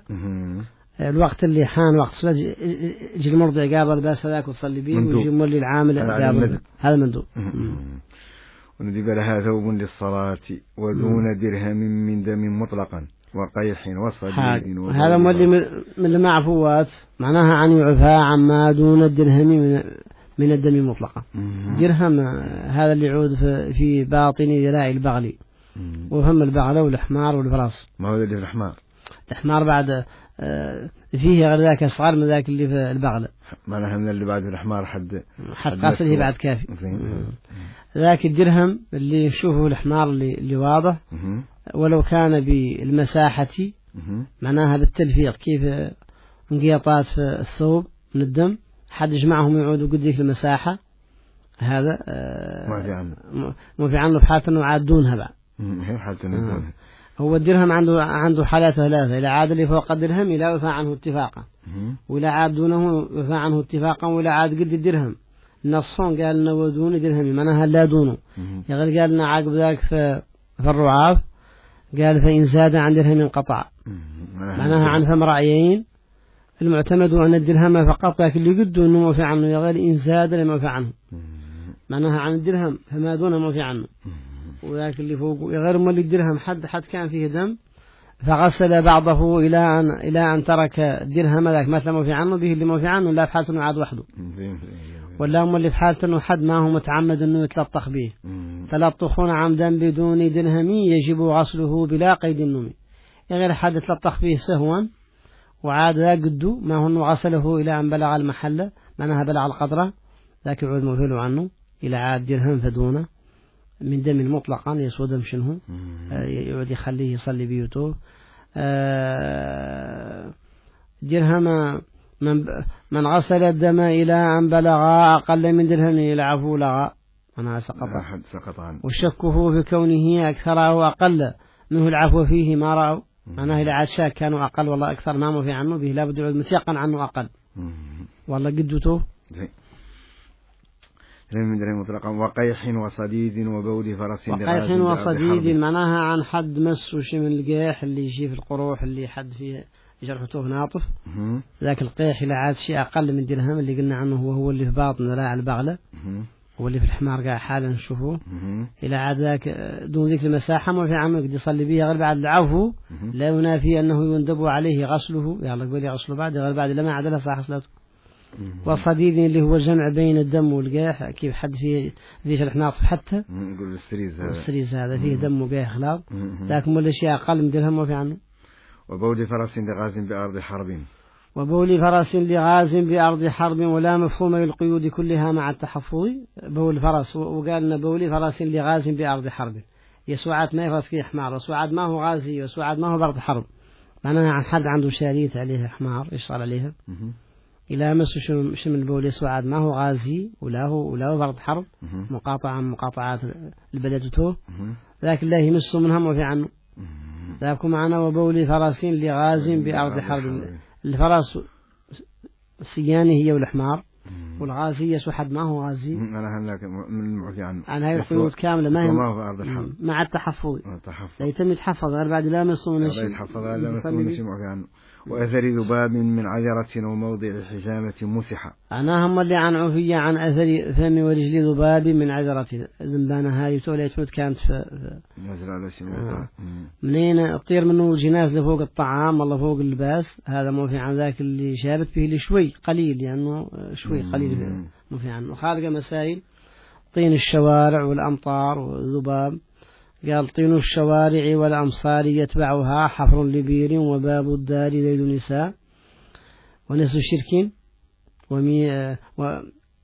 الوقت اللي حان وقت صلاة يجي المرضع قابل باس هذاك وصلي به ويجي مولي العامل قابل هذا مندوب. وندب لها ثوب للصلاة ودون درهم من دم مطلقا وقيح وصديد هذا مولي من المعفوات معناها عن يعفى عما دون الدرهم من من الدم مطلقا. درهم هذا اللي يعود في باطن ذراع البغل وفم البغل والحمار والفراس. ما هو اللي في الحمار؟ الحمار بعد فيه غير ذاك أصغر من ذاك اللي في البغل. معناها من اللي بعد الحمار حد حد قاصده بعد كافي. ذاك الدرهم اللي نشوفه الحمار اللي اللي واضح ولو كان بالمساحة معناها بالتلفيق كيف انقياطات في الثوب من الدم حد يجمعهم يعودوا قد ذيك المساحة هذا ما في عنه ما في عنه بحالة انه عاد دونها بعد آه. هو الدرهم عنده عنده حالات ثلاثة إذا عاد اللي فوق الدرهم لا يوفى عنه اتفاقا ولا عاد دونه يوفى عنه اتفاقا ولا عاد قد الدرهم نصهم قال انه دون درهم معناها لا دونه يقول قال لنا عقب ذاك في في الرعاف قال فإن زاد عن درهم انقطع معناها عن ثم رأيين المعتمد أن الدرهم فقط لكن اللي قده أنه موفى عنه يغير إن زاد لما موفى عنه معناها عن الدرهم فما دونه ما في عنه، وذاك اللي فوق غير مولي الدرهم حد حد كان فيه دم فغسل بعضه إلى أن إلى أن ترك الدرهم ذاك مثلا ما في عنه به اللي ما في عنه لا في حالة إنه عاد وحده، ولا هم اللي في حالة إنه حد ما هو متعمد إنه يتلطخ به. تلطخون عمدا بدون درهم يجب غسله بلا قيد النوم، غير حد يتلطخ به سهوا وعاد لا قدو ما هو إنه غسله إلى أن بلغ المحل معناها بلغ القدرة ذاك يعود مفيل عنه إلى عاد درهم فدونه من دم مطلقا يسود مشنه يعود يخليه يصلي بيوته. درهم من من غسل الدم إلى أن بلغ أقل من درهم إلى عفو لغى أنا سقط وشكه في كونه أكثر أو أقل منه العفو فيه ما رأوا معناه إلى عاد شاك كانوا أقل والله أكثر ما ما في عنه به لا بد يعود مثيقا عنه أقل والله قدته مطلقا. وقيح وصديد وبول فرس وقيح وصديد معناها عن حد مس وشي من القيح اللي يجي في القروح اللي حد فيه جرحته ناطف ذاك القيح إلى عاد شيء أقل من درهم اللي قلنا عنه هو هو اللي في باطن لا البغلة هو اللي في الحمار قاعد حالا نشوفه إلى عاد ذاك دون ذيك المساحة ما في عنه يقدر يصلي بها غير بعد العفو لا ينافي أنه يندب عليه غسله يلا قولي غسله بعد غير بعد لما عدله صح صلاته. والصديد اللي هو الجمع بين الدم والقيح كيف حد فيه ذيش الحناط حتى نقول السريز هذا السريز هذا فيه دم وقيح خلاط لكن ولا شيء أقل من درهم ما في عنه. وبول فرس لغاز بأرض حرب وبول فرس لغاز بأرض حرب ولا مفهوم للقيود كلها مع التحفظ. بول فرس وقالنا بول فرس لغاز بأرض حرب يسوعات ما يفرس فيه حمار وسوعات ما هو غازي وسوعات ما هو بأرض حرب معناها عن حد عنده شريط عليه حمار إيش صار عليها إلى مس شو من البول يسوعات ما هو غازي ولا هو ولا هو بأرض حرب مقاطعة من مقاطعات البلدته لكن لا يمسه منهم وفي عنه ذاك معنا. وبول فرس لغاز بأرض حرب الفرس السياني هي والحمار والغازي يسوحد ما هو غازي أنا هناك من المعفي عنه أنا هاي القيود كاملة ما هي بأرض الحرب مع التحفظ لا يتم يتحفظ غير بعد لا مسون شيء يتحفظ لا مسون شيء معفي عنه. وأثر ذباب من عجرة وموضع حجامة مسحة أنا هم اللي عن عفية عن أثر فم ورجل ذباب من عجرة ذنبانة هاي تولي تفوت كانت في آه. منين الطير منه الجناز لفوق الطعام والله فوق اللباس هذا مو في عن ذاك اللي شارت به لشوي قليل لأنه يعني شوي قليل مو في عنه. خارج مسائل طين الشوارع والأمطار والذباب قال طين الشوارع والأمصار يتبعها حفر لبير وباب الدار ليل نساء ونسل شرك ومي و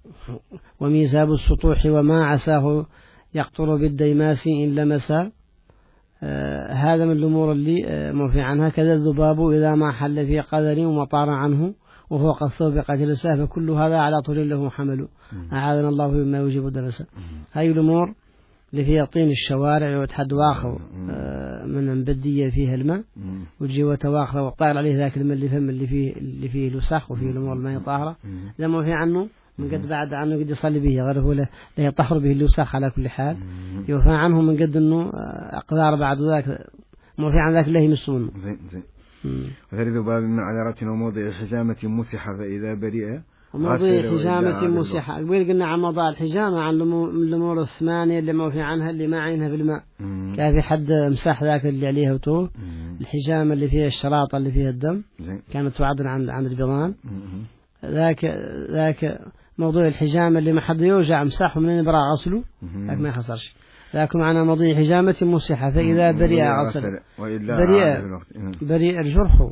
وميزاب السطوح وما عساه يقطر بالديماس إن لمسا. آه هذا من الأمور اللي آه موفي عنها. كذا الذباب إذا ما حل في قدر ومطار عنه وفوق الثوب قتل السهف كل هذا على طول له حمل أعاذنا الله مما يوجب الدرس. هاي الأمور اللي فيها طين الشوارع وتحد واخر آه من مبدية فيها الماء وتجي وتواخر وطار عليه ذاك الماء اللي فهم اللي فيه اللي فيه لسخ وفيه الأمور الماء طاهرة لما في عنه من قد بعد عنه قد يصلي به غير هو لا يطهر به اللسخ على كل حال يوفى عنه من قد إنه أقدار بعد ذاك ما في عن ذاك الله يمسونه. زين زين. وثالث باب من عذرة وموضع حجامة مسحة فإذا برئ وموضوع حجامة مسحة قبل قلنا عن موضوع الحجامة عن الأمور الثمانية اللي ما في عنها اللي ما عينها في الماء كان في حد مسح ذاك اللي عليها وتوه الحجامة اللي فيها الشراطة اللي فيها الدم كانت تعد عن عن البيضان ذاك ذاك موضوع الحجامة اللي ما حد يوجع مسحه من برا غسله ذاك ما يخسرش. لكن معنا موضوع حجامة مسحة فإذا برئ غسل برئ برئ الجرح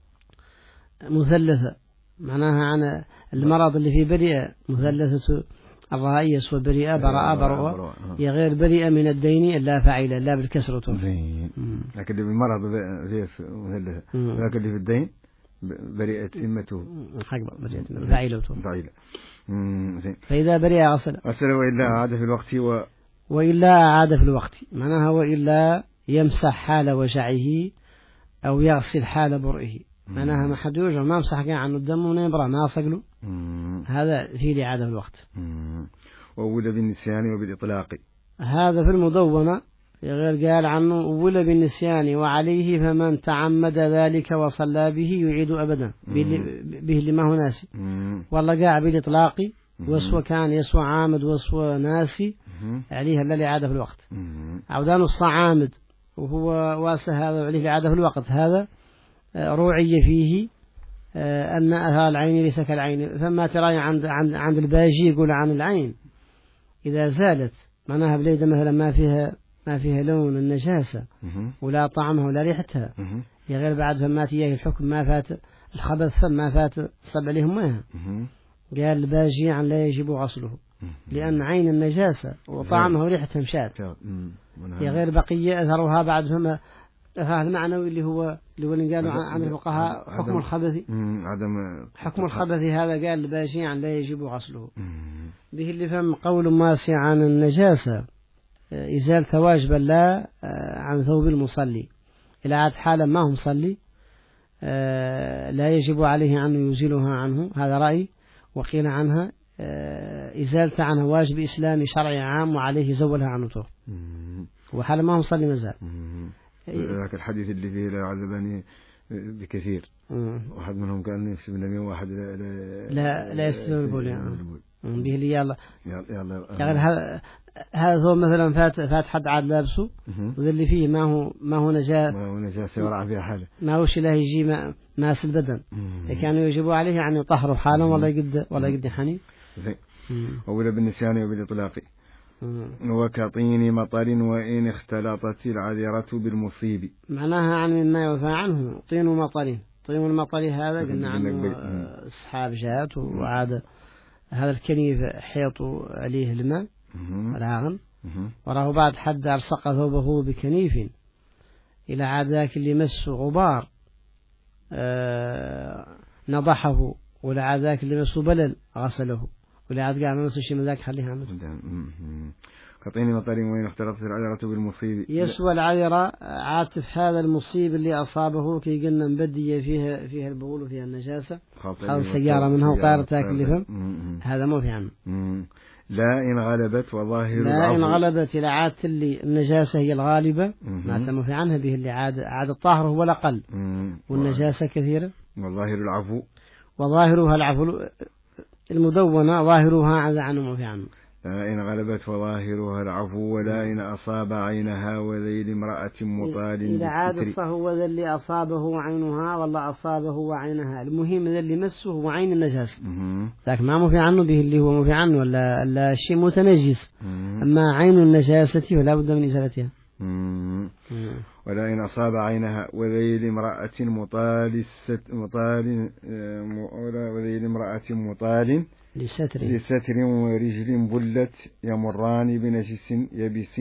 مثلثة معناها عن المرض اللي فيه بريئة مثلثة الرئيس وبريئة براءة براءة هي غير بريئة من الدين إلا فاعلة لا بالكسرة لكن اللي بالمرض فيه مثلثة لكن اللي في الدين بريئة ذمته حق فاعلة فاعلة. فإذا بريئة غسل غسل وإلا عاد في الوقت و... وإلا عاد في الوقت معناها وإلا يمسح حال وجعه أو يغسل حال برئه معناها ما حد يوجع ما مسح كان عنه الدم ونبرة ما صقله هذا فيه لعادة في الوقت. وأول بالنسيان وبالإطلاق هذا في المدونة غير قال عنه أول بالنسيان وعليه فمن تعمد ذلك وصلى به يعيد أبدا به اللي ما هو ناسي والله قاع بالإطلاق وسوى كان يسوى عامد وسوى ناسي عليها لا الإعادة في الوقت. عودان الصعامد وهو واسع هذا عليه الإعادة في الوقت، هذا روعي فيه أن أثار العين ليس كالعين. فما ترى عند عند عند الباجي يقول عن العين إذا زالت معناها بليدة مثلا ما فيها ما فيها لون النجاسة ولا طعمها ولا ريحتها، يا غير بعد فما تيه الحكم ما فات الخبث فما فات صب عليهم ماء. قال الباجي عن لا يجب غسله لأن عين النجاسة وطعمها وريحتها مشات، يا غير بقية أثرها بعد فما هذا المعنوي اللي هو اللي قالوا عن الفقهاء حكم الخبث عدم حكم الخبث. هذا قال الباجي عن لا يجب غسله. به اللي فهم قول ماسي عن النجاسة إزالة واجبا لا عن ثوب المصلي إلى عاد حالا ما هو مصلي لا يجب عليه أن يزيلها عنه، هذا رأي. وقيل عنها إزالة عنها واجب إسلامي شرعي عام وعليه زولها عنه طهر وحالا ما هو مصلي مازال. ذاك الحديث اللي فيه لا يعذبني بكثير، واحد منهم كان يكسب النبي واحد لا لا لا يستوي البول يعني به اللي يلا يلا يعني هذا هذا هو مثلا فات فات حد عاد لابسه واللي فيه ما هو ما هو نجاة ما هو نجاة ورع فيها حاله ما هوش له يجي ما ماس البدن كانوا يجبوا عليه يعني يطهروا حالا ولا يقد ولا يقد حني ولا بالنسيان وبالإطلاق. وكطين مطر وإن اختلطت العذرة بالمصيب معناها عن ما يوفى عنه طين مطر. طين المطر هذا قلنا عنه أصحاب جات وعاد هذا الكنيف حيط عليه الماء العاغم وراه بعد حد ألصق ثوبه بكنيف إلى عاد ذاك اللي مس غبار آه نضحه ولا عاد ذاك اللي مس بلل غسله ولا عاد قاعد مس شيء من ذاك خليها عمل. كطين مطر وين اختلطت العذرة بالمصيب يسوى العذرة عاطف هذا المصيب اللي أصابه كي قلنا مبدية فيها فيها البول وفيها النجاسة خلص سيارة منها وطائرة تاكل فم هذا مو في عنه. لا إن غلبت وظاهر لا إن غلبت إلى عادة اللي النجاسة هي الغالبة ما تم في عنها به اللي عاد عاد الطاهر هو الأقل والنجاسة كثيرة والظاهر العفو وظاهرها العفو المدونة ظاهرها عاد عنه ما في عنه. لا إن غلبت وظاهرها العفو ولا إن أصاب عينها وذيل امرأة مطال إذا عاد فهو ذا اللي أصابه عينها والله أصابه عينها المهم ذا اللي مسه هو عين النجاسة لكن ما مو في عنه به اللي هو مو في عنه ولا ولا شيء متنجس أما عين النجاسة فلا بد من إزالتها. ولا إن أصاب عينها وذيل امرأة مطال مطال وذيل امرأة مطال لستر لستر ورجل بلت يمران بنجس يبس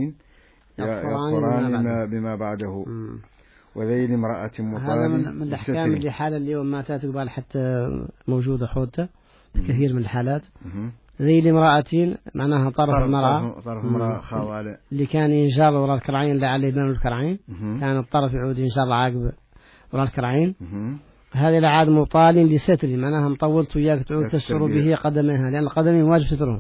يطهران بما بعده. وذيل امرأة مطال هذا من الأحكام اللي حالة اليوم ما تقبل حتى موجودة حوتة كثير من الحالات. ذيل امرأة معناها طرف المرأة طرف المرأة خوالة اللي كان ينجر وراء الكرعين اللي عليه بين الكرعين كان الطرف يعود ينجر عقب وراء الكرعين. هذه العاد مطال لستر معناها مطولت وياك تعود تستر به قدميها لأن القدمين واجب سترهم.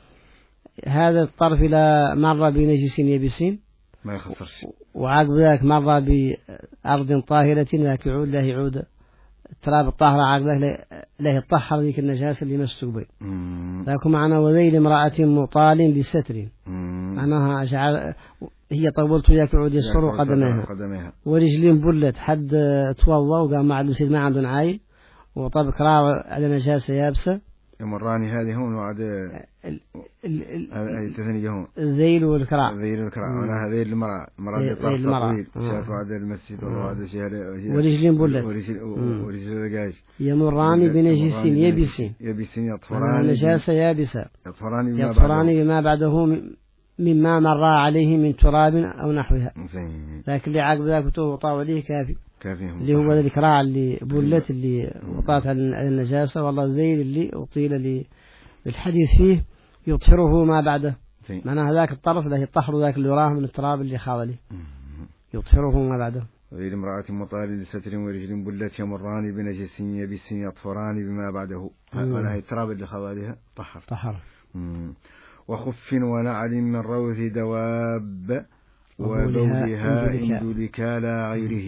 هذا الطرف إلى مرة بنجس يبسين ما يخسرش وعقب ذلك مرة بأرض طاهرة ذاك يعود له يعود التراب الطاهرة عقب له له يطهر ذيك النجاسة اللي مسوا به. لكن معنا وذيل امرأة مطال لستر معناها جعل هي طولت وياك يعود يسر قدميها ورجلين بلت حد توضى وقام مع المسيد ما عنده عايل وطبق راوة على نجاسة يابسة يمراني هذه هون وعد هذه تثني هون الذيل والكراع الذيل والكراع ولا هذه المرأة مرأة طرف طويل شاف وعد المسجد وهذا شهر ورجلين بلت ورجل رجاج يمراني بنجس يبسين يبسين يطهران نجاسة يابسة يطهران يطهران بما بعده مما مر عليه من تراب أو نحوها لكن اللي عقب ذاك وطاو عليه كافي اللي هو الكراع اللي بلت اللي وطات على النجاسة والله الذيل اللي أطيل للحديث فيه يطهره ما بعده معناه ذاك الطرف له يطهر ذاك اللي وراه من التراب اللي خاض له يطهره ما بعده. وذيل امرأة مطال لستر ورجل بلت يمران بنجس يبس يطهران بما بعده هذا التراب اللي خاض لها طهر طهر. وخف ونعل من روث دواب وبولها إن دلك لا غيره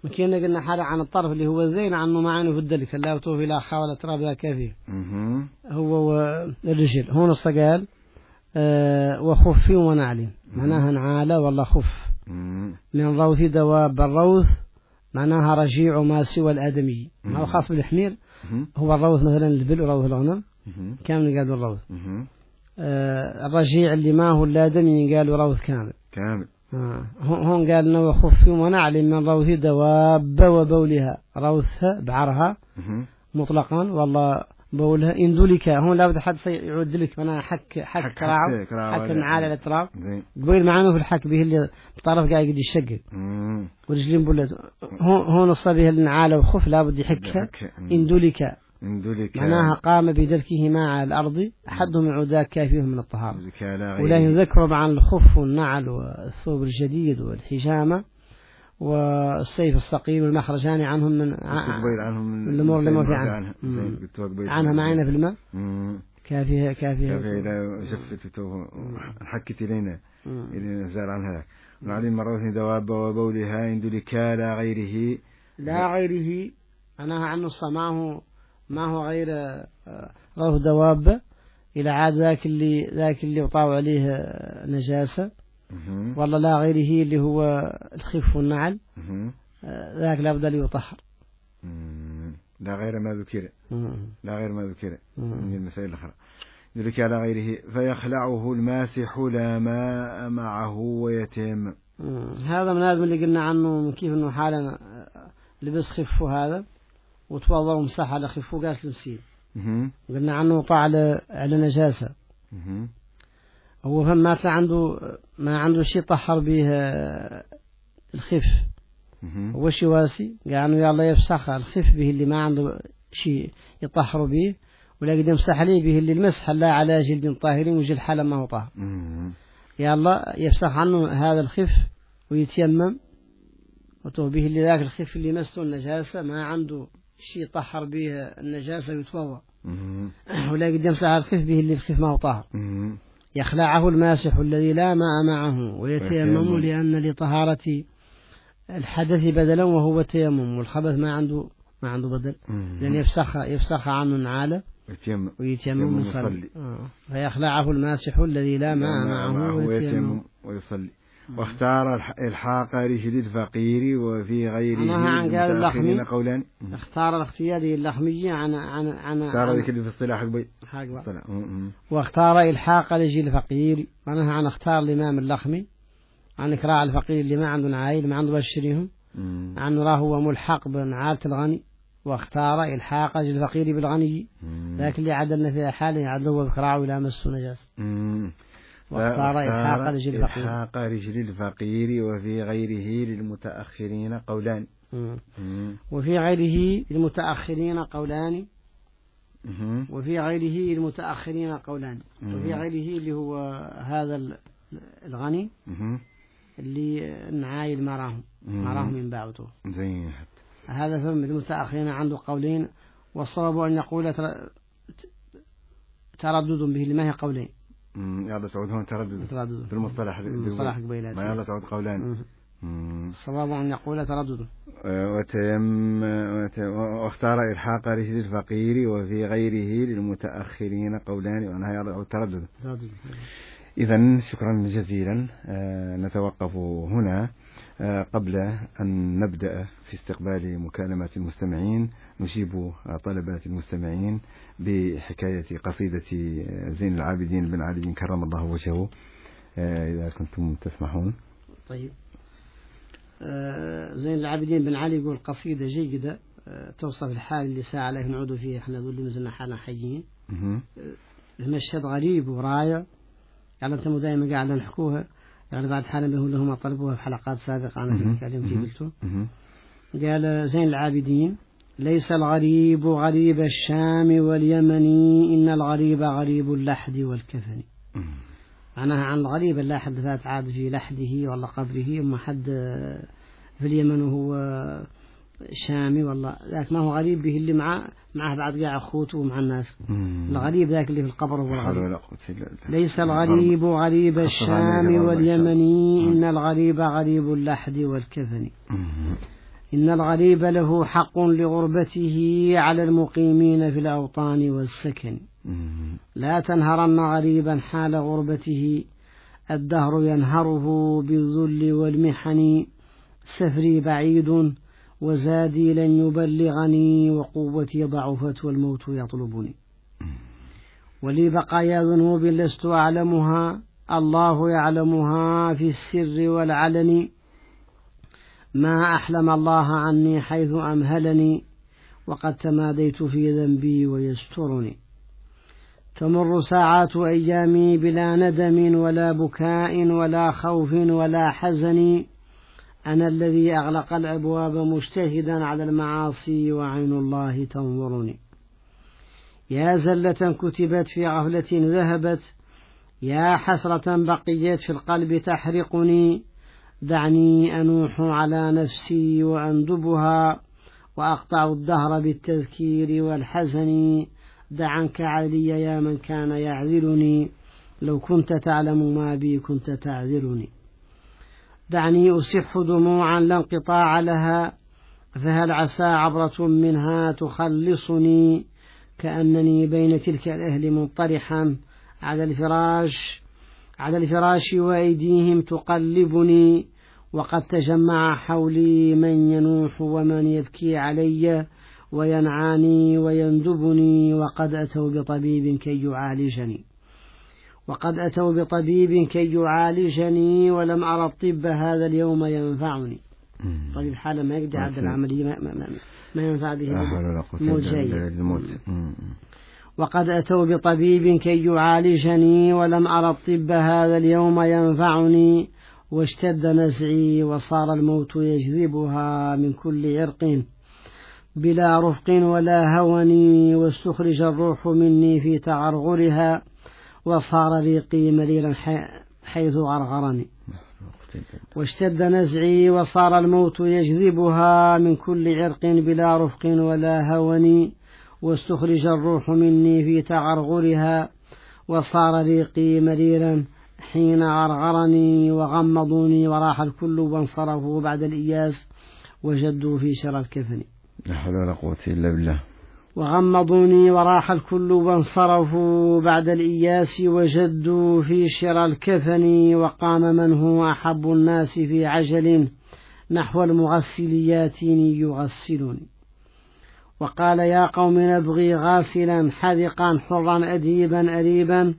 مكينا قلنا حالة عن الطرف اللي هو زين عنه معانه في الدلك لا وطوف إلى خاولة تراب لا كافيه هو الرجل هون الصقال أه وخفي ونعلي معناها نعالة والله خف من روث دواب الروث معناها رجيع ما سوى الآدمي ما هو خاص بالحمير هو الروث مثلا البل وروث الغنم كامل قالوا الروث أه الرجيع اللي ما هو الآدمي قالوا روث كامل كامل آه. هون قال انه وخف ونعلم من روث دواب وبولها روثها بعرها مطلقا والله بولها اندلك هون لابد حد يعود لك انا حك حك, حك كراعه حك النعال على التراب قبيل معانه في الحك به اللي الطرف قاعد يشقق ورجلين بولت هون هون الصبي النعال وخف لابد يحكها اندلك معناها قام بدركهما على الأرض أحدهم يعود كافيهم من الطهارة ولا يذكر عن الخف والنعل والثوب الجديد والحجامة والسيف الثقيل والمخرجان عنهم من عنهم من الأمور اللي ما في عنها عنها معنا في الماء كافيها كافيها كافيها شفت حكت إلينا إلينا زار عنها نعلم مروث دواب وبولها يندلك لا غيره لا غيره أنا عنه صماه ما هو غير روث دواب إلى عاد ذاك اللي ذاك اللي وطاو عليه نجاسة والله لا غيره اللي هو الخف والنعل ذاك لا بد ليطهر لا غير ما ذكر لا غير ما ذكر من المسائل الأخرى يدرك على غيره فيخلعه الماسح لا ماء معه ويتيمم. هذا من هذا اللي قلنا عنه من كيف انه حالا لبس خفه هذا وتوضا ومسح على خفه قاس المسيل قلنا عنه طاع على على نجاسة هو فما عنده ما عنده شيء طهر به الخف هو شيء واسي قال يلا يفسخ الخف به اللي ما عنده شيء يطهر به ولا قد يمسح عليه به اللي المسح لا على جلد طاهر وجلد حالا ما هو طاهر يلا يفسخ عنه هذا الخف ويتيمم وتوه به اللي ذاك الخف اللي مسه النجاسة ما عنده شيء طهر به النجاسة يتوضا ولا قد يمسح الخف به اللي الخف ما هو طاهر يخلعه الماسح الذي لا ماء معه ويتيمم لأن لطهارة الحدث بدلا وهو التيمم والخبث ما عنده ما عنده بدل لأن يفسخ يفسخ عنه النعالة ويتيمم ويصلي فيخلعه الماسح الذي لا ماء معه ويتيمم ويصلي. واختار الحاق رجل الفقير وفي غيره المتأخرين قولان. اختار الاختياري اللحمية عن عن عن اختار ذيك اللي في الصلاح البيت واختار الحاق رجل الفقير معناها عن اختار الإمام اللحمي عن إكراع الفقير اللي ما عنده عائل ما عنده بشريهم عن راه هو ملحق بنعالة الغني واختار الحاق رجل الفقير بالغني لكن اللي عدلنا فيها حاله يعدلوا بكراعه ولا مسه نجاس. واختار إلحاق رجل الفقير إلحاق رجل الفقير وفي غيره للمتأخرين قولان. وفي غيره للمتأخرين قولان وفي غيره للمتأخرين قولان وفي غيره اللي هو هذا الغني اللي نعايل مراهم مراهم من بعده زين هذا فهم المتأخرين عنده قولين والصواب أن يقول تردد به لما هي قولين. يلا سعود هون تردد في المصطلح المصطلح قبيلات ما يلا سعود قولان. الصواب أن يقول تردد. وتم واختار إلحاق رجل الفقير وفي غيره للمتأخرين قولان وأنها يلا تردد. إذن شكرا جزيلا. نتوقف هنا قبل أن نبدأ في استقبال مكالمات المستمعين نجيب طلبات المستمعين بحكاية قصيدة زين العابدين بن علي كرم الله وجهه إذا كنتم تسمحون. طيب زين العابدين بن علي يقول قصيدة جيدة توصف الحال اللي ساعة عليه نعود فيه احنا ذو اللي نزلنا حالنا حيين. المشهد غريب وراية يعني أنتم دائما قاعد نحكوها يعني بعد حالا به لهم طلبوها في حلقات سابقة أنا في كلام في قلته. قال زين العابدين ليس الغريب غريب الشام واليمن إن الغريب غريب اللحد والكفن. معناها عن الغريب اللي حد فات عاد في لحده ولا قبره أما حد في اليمن وهو شامي والله ذاك ما هو غريب به اللي معه معه بعد قاع أخوته ومع الناس. الغريب ذاك اللي في القبر هو الغريب. ليس الغريب غريب الشام واليمن إن الغريب غريب اللحد والكفن. إن الغريب له حق لغربته على المقيمين في الأوطان والسكن. لا تنهرن غريبا حال غربته، الدهر ينهره بالذل والمحن. سفري بعيد وزادي لن يبلغني، وقوتي ضعفت والموت يطلبني. ولي بقايا ذنوب لست أعلمها، الله يعلمها في السر والعلن. ما أحلم الله عني حيث أمهلني، وقد تماديت في ذنبي ويسترني. تمر ساعات أيامي بلا ندم ولا بكاء ولا خوف ولا حزن. أنا الذي أغلق الأبواب مجتهدا على المعاصي، وعين الله تنظرني. يا زلة كتبت في غفلة ذهبت، يا حسرة بقيت في القلب تحرقني. دعني أنوح على نفسي وأندبها، وأقطع الدهر بالتذكير والحزن. دع عنك علي يا من كان يعذلني، لو كنت تعلم ما بي كنت تعذرني. دعني أصح دموعا لا انقطاع لها، فهل عسى عبرة منها تخلصني. كأنني بين تلك الأهل منطرحا على الفراش على الفراش وأيديهم تقلبني. وقد تجمع حولي من ينوح ومن يبكي علي، وينعاني ويندبني. وقد أتوا بطبيب كي يعالجني وقد أتوا بطبيب كي يعالجني ولم أرى الطب هذا اليوم ينفعني. طبيب حالة ما يقدر يعدل العملية ما, ما, ما, ما ينفع به الموت. وقد أتوا بطبيب كي يعالجني ولم أرى الطب هذا اليوم ينفعني. واشتد نزعي وصار الموت يجذبها من كل عرق بلا رفق ولا هوني. واستخرج الروح مني في تعرغرها، وصار ريقي مريرا حيث غرغرني. واشتد نزعي وصار الموت يجذبها من كل عرق بلا رفق ولا هوني. واستخرج الروح مني في تعرغرها، وصار ريقي مريرا حين غرغرني. وغمضوني وراح الكل وانصرفوا بعد الإياس، وجدوا في شرى الكفن. لا حول ولا قوة إلا بالله. وغمضوني وراح الكل وانصرفوا بعد الإياس، وجدوا في شرى الكفن. وقام من هو أحب الناس في عجل نحو المغسليات يغسلني. وقال يا قوم نبغي غاسلا حذقا حرا أديبا أريبا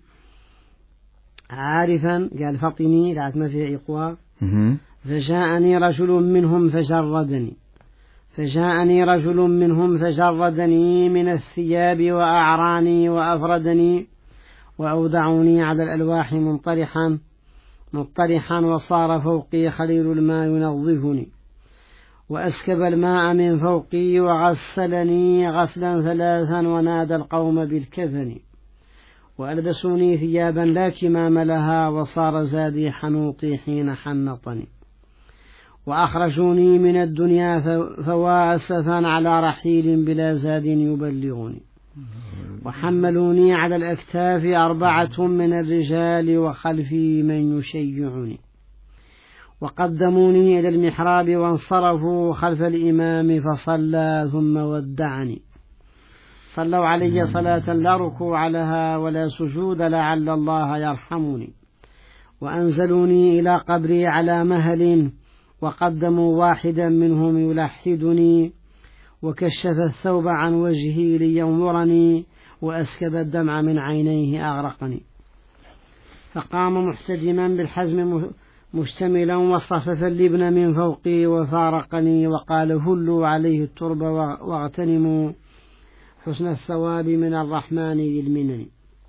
عارفا. قال فطني لعت ما فيها إقوى. فجاءني رجل منهم فجردني فجاءني رجل منهم فجردني من الثياب وأعراني وأفردني. وأودعوني على الألواح منطرحا مطرحا وصار فوقي خليل الماء ينظفني. وأسكب الماء من فوقي وغسلني غسلا ثلاثا، ونادى القوم بالكفن. وألبسوني ثيابا لا كمام لها، وصار زادي حنوطي حين حنطني. وأخرجوني من الدنيا فوا أسفا على رحيل بلا زاد يبلغني. وحملوني على الأكتاف أربعة من الرجال، وخلفي من يشيعني. وقدموني إلى المحراب وانصرفوا خلف الإمام فصلى ثم ودعني. صلوا علي صلاة لا ركوع لها ولا سجود لعل الله يرحمني. وأنزلوني إلى قبري على مهل، وقدموا واحدا منهم يلحدني. وكشف الثوب عن وجهي لينظرني، وأسكب الدمع من عينيه أغرقني. فقام محتجما بالحزم مشتملا، وصفف اللبن من فوقي وفارقني. وقال هلوا عليه الترب واغتنموا حسن الثواب من الرحمن ذي المنن.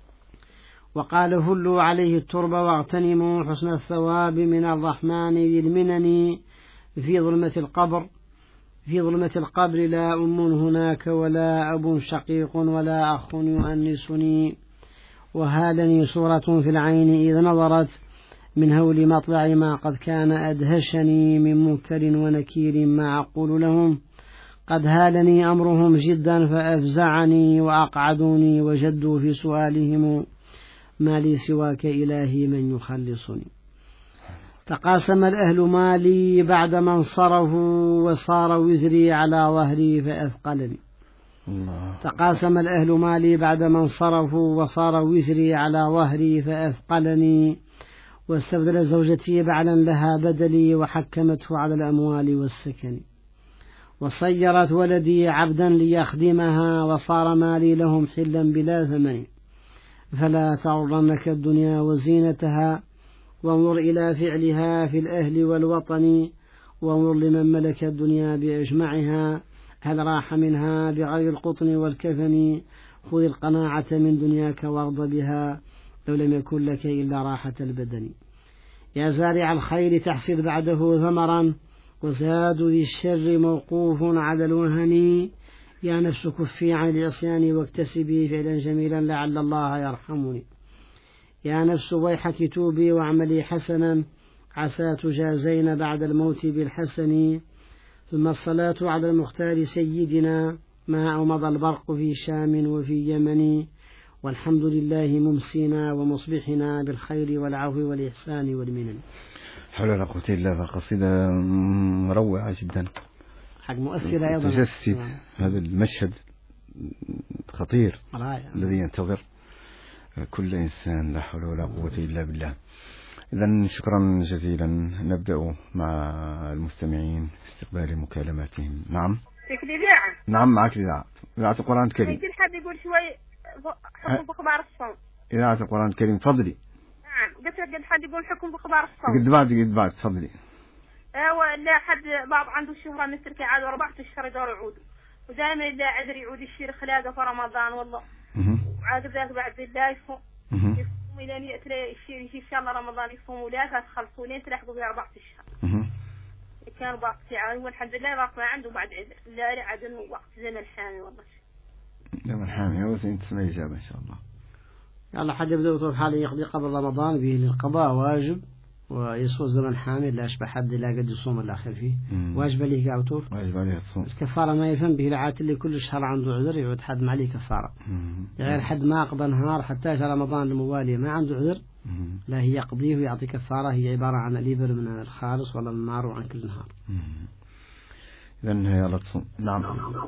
وقال هلوا عليه الترب واغتنموا حسن الثواب من الرحمن ذي المنن. في ظلمة القبر في ظلمة القبر لا أم هناك ولا أب شقيق ولا أخ يؤنسني. وهالني صورة في العين إذ نظرت من هول مطلع ما قد كان أدهشني من منكر ونكير ما أقول لهم. قد هالني أمرهم جدا فأفزعني، وأقعدوني وجدوا في سؤالهم ما لي سواك إلهي من يخلصني. تقاسم الأهل مالي بعد ما انصرفوا وصار وزري على ظهري فأثقلني. الله. تقاسم الأهل مالي بعد ما انصرفوا وصار وزري على ظهري فأثقلني. واستبدل زوجتي بعلا لها بدلي وحكمته على الأموال والسكن. وصيرت ولدي عبدا ليخدمها وصار مالي لهم حلا بلا ثمن. فلا تغرنك الدنيا وزينتها وانظر إلى فعلها في الأهل والوطن. وانظر لمن ملك الدنيا بأجمعها هل راح منها بغير القطن والكفن. خذ القناعة من دنياك وارض بها لو لم يكن لك إلا راحة البدن. يا زارع الخير تحصد بعده ثمرا وزاد ذي الشر موقوف على الوهن. يا نفس كفي عن العصيان واكتسبي فعلا جميلا لعل الله يرحمني. يا نفس ويحك توبي واعملي حسنا عسى تجازين بعد الموت بالحسن. ثم الصلاة على المختار سيدنا ما أمضى البرق في شام وفي يمن. والحمد لله ممسينا ومصبحنا بالخير والعفو والإحسان والمنن. حول ولا قوة إلا بالله. قصيدة مروعة جدا، حق مؤثرة أيضا، تجسد هذا المشهد خطير رائع الذي ينتظر كل إنسان. لا حول ولا قوة إلا بالله. إذن شكرا جزيلا. نبدأ مع المستمعين استقبال مكالماتهم. نعم نعم معك إذاعة إذاعة القرآن الكريم. يمكن حد يقول شوي حكم بأخبار الصوم. إذاعة القرآن الكريم تفضلي. نعم قلت قد حد يقول حكم بأخبار الصوم. قد بعد قد بعد تفضلي. ايوه لا حد بعض عنده الشهرة مثل كعاد وربعة الشهر يدور يعود ودائما إلا عذر يعود الشير خلاقه في رمضان والله. وعاد ذاك بعد الله يفهم يفهم إلى أن يأتي الشير إن شاء الله رمضان يفهم ولا تخلصوا لين تلحقوا بها أربعة الشهر. كان باق ساعة والحمد لله باق ما عنده بعد عذر لا عاد وقت زمن الحامي والله. زمن حامي هو سنة تسمع إجابة إن شاء الله. يلا حد يبدأ طول حاله يقضي قبل رمضان به للقضاء واجب ويصوم زمن حامل لا أشبه حد لا قد يصوم الآخر فيه مم. واجب عليه قاوتور واجب عليه الصوم. الكفارة ما يفهم به العات اللي كل شهر عنده عذر يعود حد ما عليه كفارة مم. غير حد ما قضى نهار حتى شهر رمضان الموالي ما عنده عذر مم. لا هي يقضيه ويعطي كفارة هي عبارة عن الإبر من الخالص ولا من نار عن كل نهار. إذن هي لا تصوم. نعم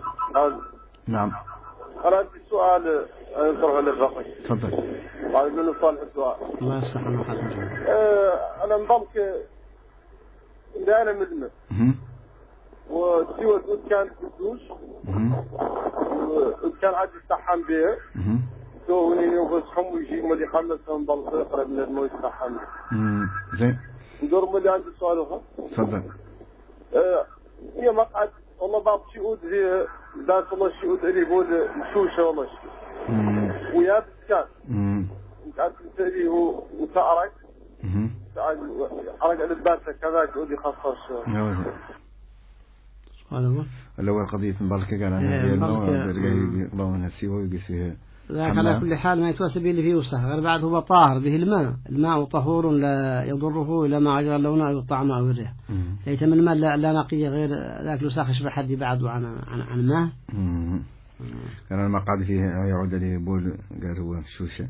نعم. أنا عندي سؤال أنصره للرقم. تفضل. بعد من صالح السؤال. الله يصلح عنه حالك. أنا انضمت إلى أنا مدمن. وسوى كان قدوش. وكان عاد يستحم به. سووني يوفسهم ويجي مدي خمسة انضمت قريب من الموت يستحم. زين. ندور مدي عندي سؤال أخر. تفضل. هي مقعد والله بعض شيء زي ذات الله شيء اللي يقول مشوشة والله شيء. ويا كان. قاعد تسألي هو وتعرق. عرق على الباسة كذا يقول يخصص. سبحان الله. الأول قضية مباركة قال أنا هي الموت الله نسيه ويقسيه. ذاك على كل حال ما يتوسب به اللي فيه وسه غير بعد هو طاهر به الماء الماء طهور لا يضره إلا ما غير لونه أو طعمه أو الريح ليت من الماء لا, لا نقي غير ذاك لساخ يشبه حد بعده عن عن عن ماء. كان المقعد فيه يعود لي يقول قال هو شوشة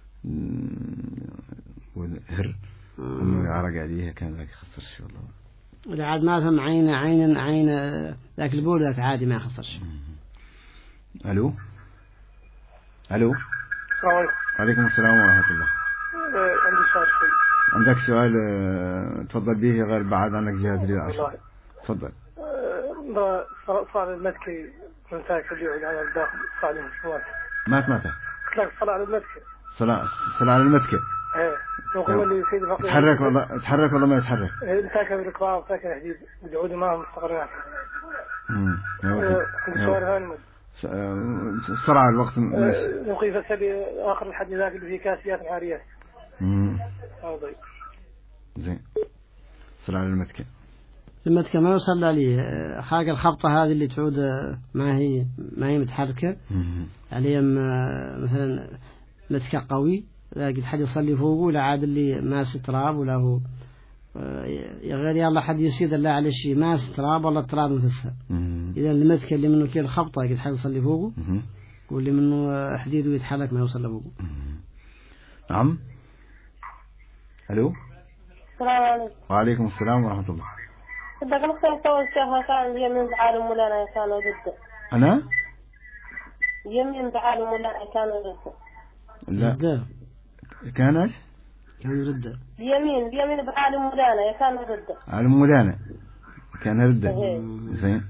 والهر إنه يعرق عليه كان ذاك يخسرش والله. إذا عاد ما فهم عين عين عين ذاك البول ذاك عادي ما يخسرش. ألو ألو. السلام عليكم. وعليكم السلام ورحمة الله. عندي سؤال شوي. عندك سؤال تفضل به غير بعد عنك جهاز للعشاء. تفضل. صلاة المكي كنت كل يوم على الداخل صلاة المشوات. مات مات. لك صلاة على المكي. صلاة صلاة على المكي. إيه. وقول لي سيد فقير. تحرك ولا تحرك ولا ما يتحرك؟ إيه ساكن بالكبار ساكن حديد بيعودوا معهم مستقرين. امم. السؤال هاني. سرعة الوقت. نقيف السبي آخر الحد ذاك اللي فيه كاسيات عاريات. امم. أوضي. زين. صلاة على المتكة. المتكة ما يوصل لي خاق الخبطة هذه اللي تعود ما هي ما هي متحركة. عليهم مثلا متكة قوي لكن حد يصلي فوقه ولا عاد اللي ماس تراب ولا هو غير يلا حد يصيد الله على شيء ماس تراب ولا تراب نفسها. إذا المتكة اللي منه كل خبطة قد حد يصلي فوقه واللي منه حديد ويتحرك ما يوصل لفوقه. نعم. ألو. السلام عليكم. وعليكم السلام ورحمة الله. بدك نختار سوى الشيخ كان اليمين بعالم مولانا كانوا ضده. أنا؟ اليمين بعالم مولانا كانوا ضده. لا. ضده. كانت؟ كانوا ضده. اليمين اليمين بعالم مولانا كانوا ضده. عالم مولانا كان ضده. زين.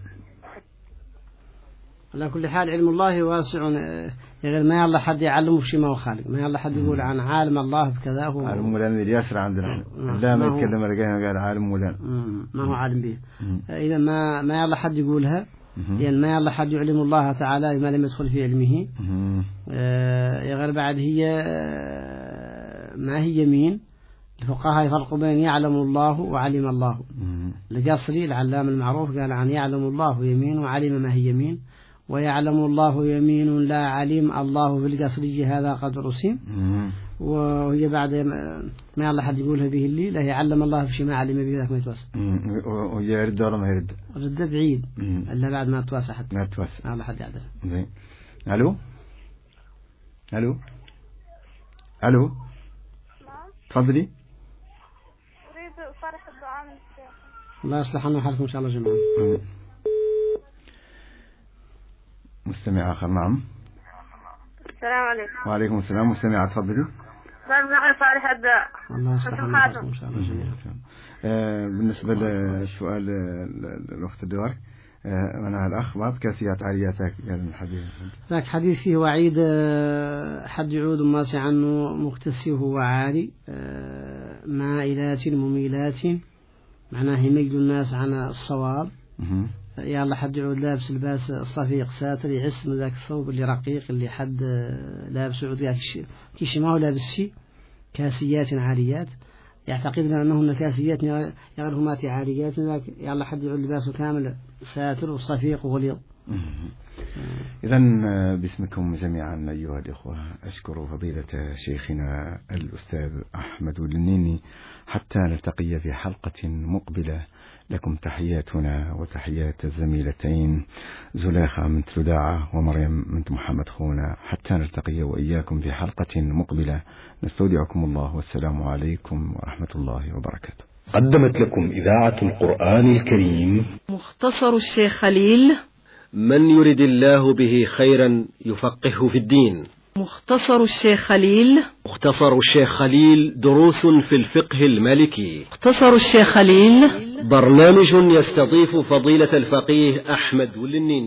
على كل حال علم الله واسع، يعني ما يلا حد يعلمه شيء ما هو خالق، ما يلا حد يقول عن عالم الله بكذا هو عالم مولانا اللي يسرع عندنا. لا ما يتكلم رجعنا قال عالم مولانا ما هو عالم به. إذا ما ما يلا حد يقولها، يعني ما يلا حد يعلم الله تعالى بما لم يدخل في علمه. يا غير بعد هي ما هي يمين. الفقهاء يفرقوا بين يعلم الله وعلم الله. القصري العلام المعروف قال عن يعلم الله يمين وعلم ما هي يمين، ويعلم الله يمين لا علم الله بالقصري هذا قد رسم. وهي بعد ما الله حد يقولها به اللي لا يعلم الله بشيء ما علم به ذاك ما يتوسع. وهي يرد ولا ما يرد؟ رد بعيد إلا بعد ما توسع حتى ما توسع الله حد يعدل. زين. ألو ألو ألو نعم. تفضلي. أريد صالح الدعاء من الشيخ. الله يصلح لنا حالكم إن شاء الله جميعا. مستمع آخر. نعم. السلام عليكم. وعليكم السلام. مستمع تفضلي. صالح الدعاء. الله يصلح لنا حالكم إن شاء الله جميعا. آه بالنسبة للسؤال الأخت الدوار، آه أنا الأخ بعض كاسيات عاليات يعني الحديث. ذاك حديث فيه وعيد حد يعود ماسي عنه مكتسي هو عالي مائلات مميلات، معناه يميل الناس عن الصواب. يا الله حد يعود لابس لباس صفيق ساتر يحس من ذاك الثوب اللي رقيق اللي حد لابس عود كيش ما هو لابس شيء. كاسيات عاليات يعتقدنا أنهن كاسيات يغيرهمات عاليات، ذاك يا الله حد يعود لباسه كامل ساتر وصفيق وغليظ. إذن باسمكم جميعا أيها الإخوة أشكر فضيلة شيخنا الأستاذ أحمد النيني، حتى نلتقي في حلقة مقبلة. لكم تحياتنا وتحيات الزميلتين زليخة من تلداعة ومريم من محمد خونا، حتى نلتقي وإياكم في حلقة مقبلة. نستودعكم الله والسلام عليكم ورحمة الله وبركاته. قدمت لكم إذاعة القرآن الكريم مختصر الشيخ خليل. من يرد الله به خيرا يفقهه في الدين. مختصر الشيخ خليل. مختصر الشيخ خليل دروس في الفقه المالكي. مختصر الشيخ خليل برنامج يستضيف فضيلة الفقيه أحمد النيني.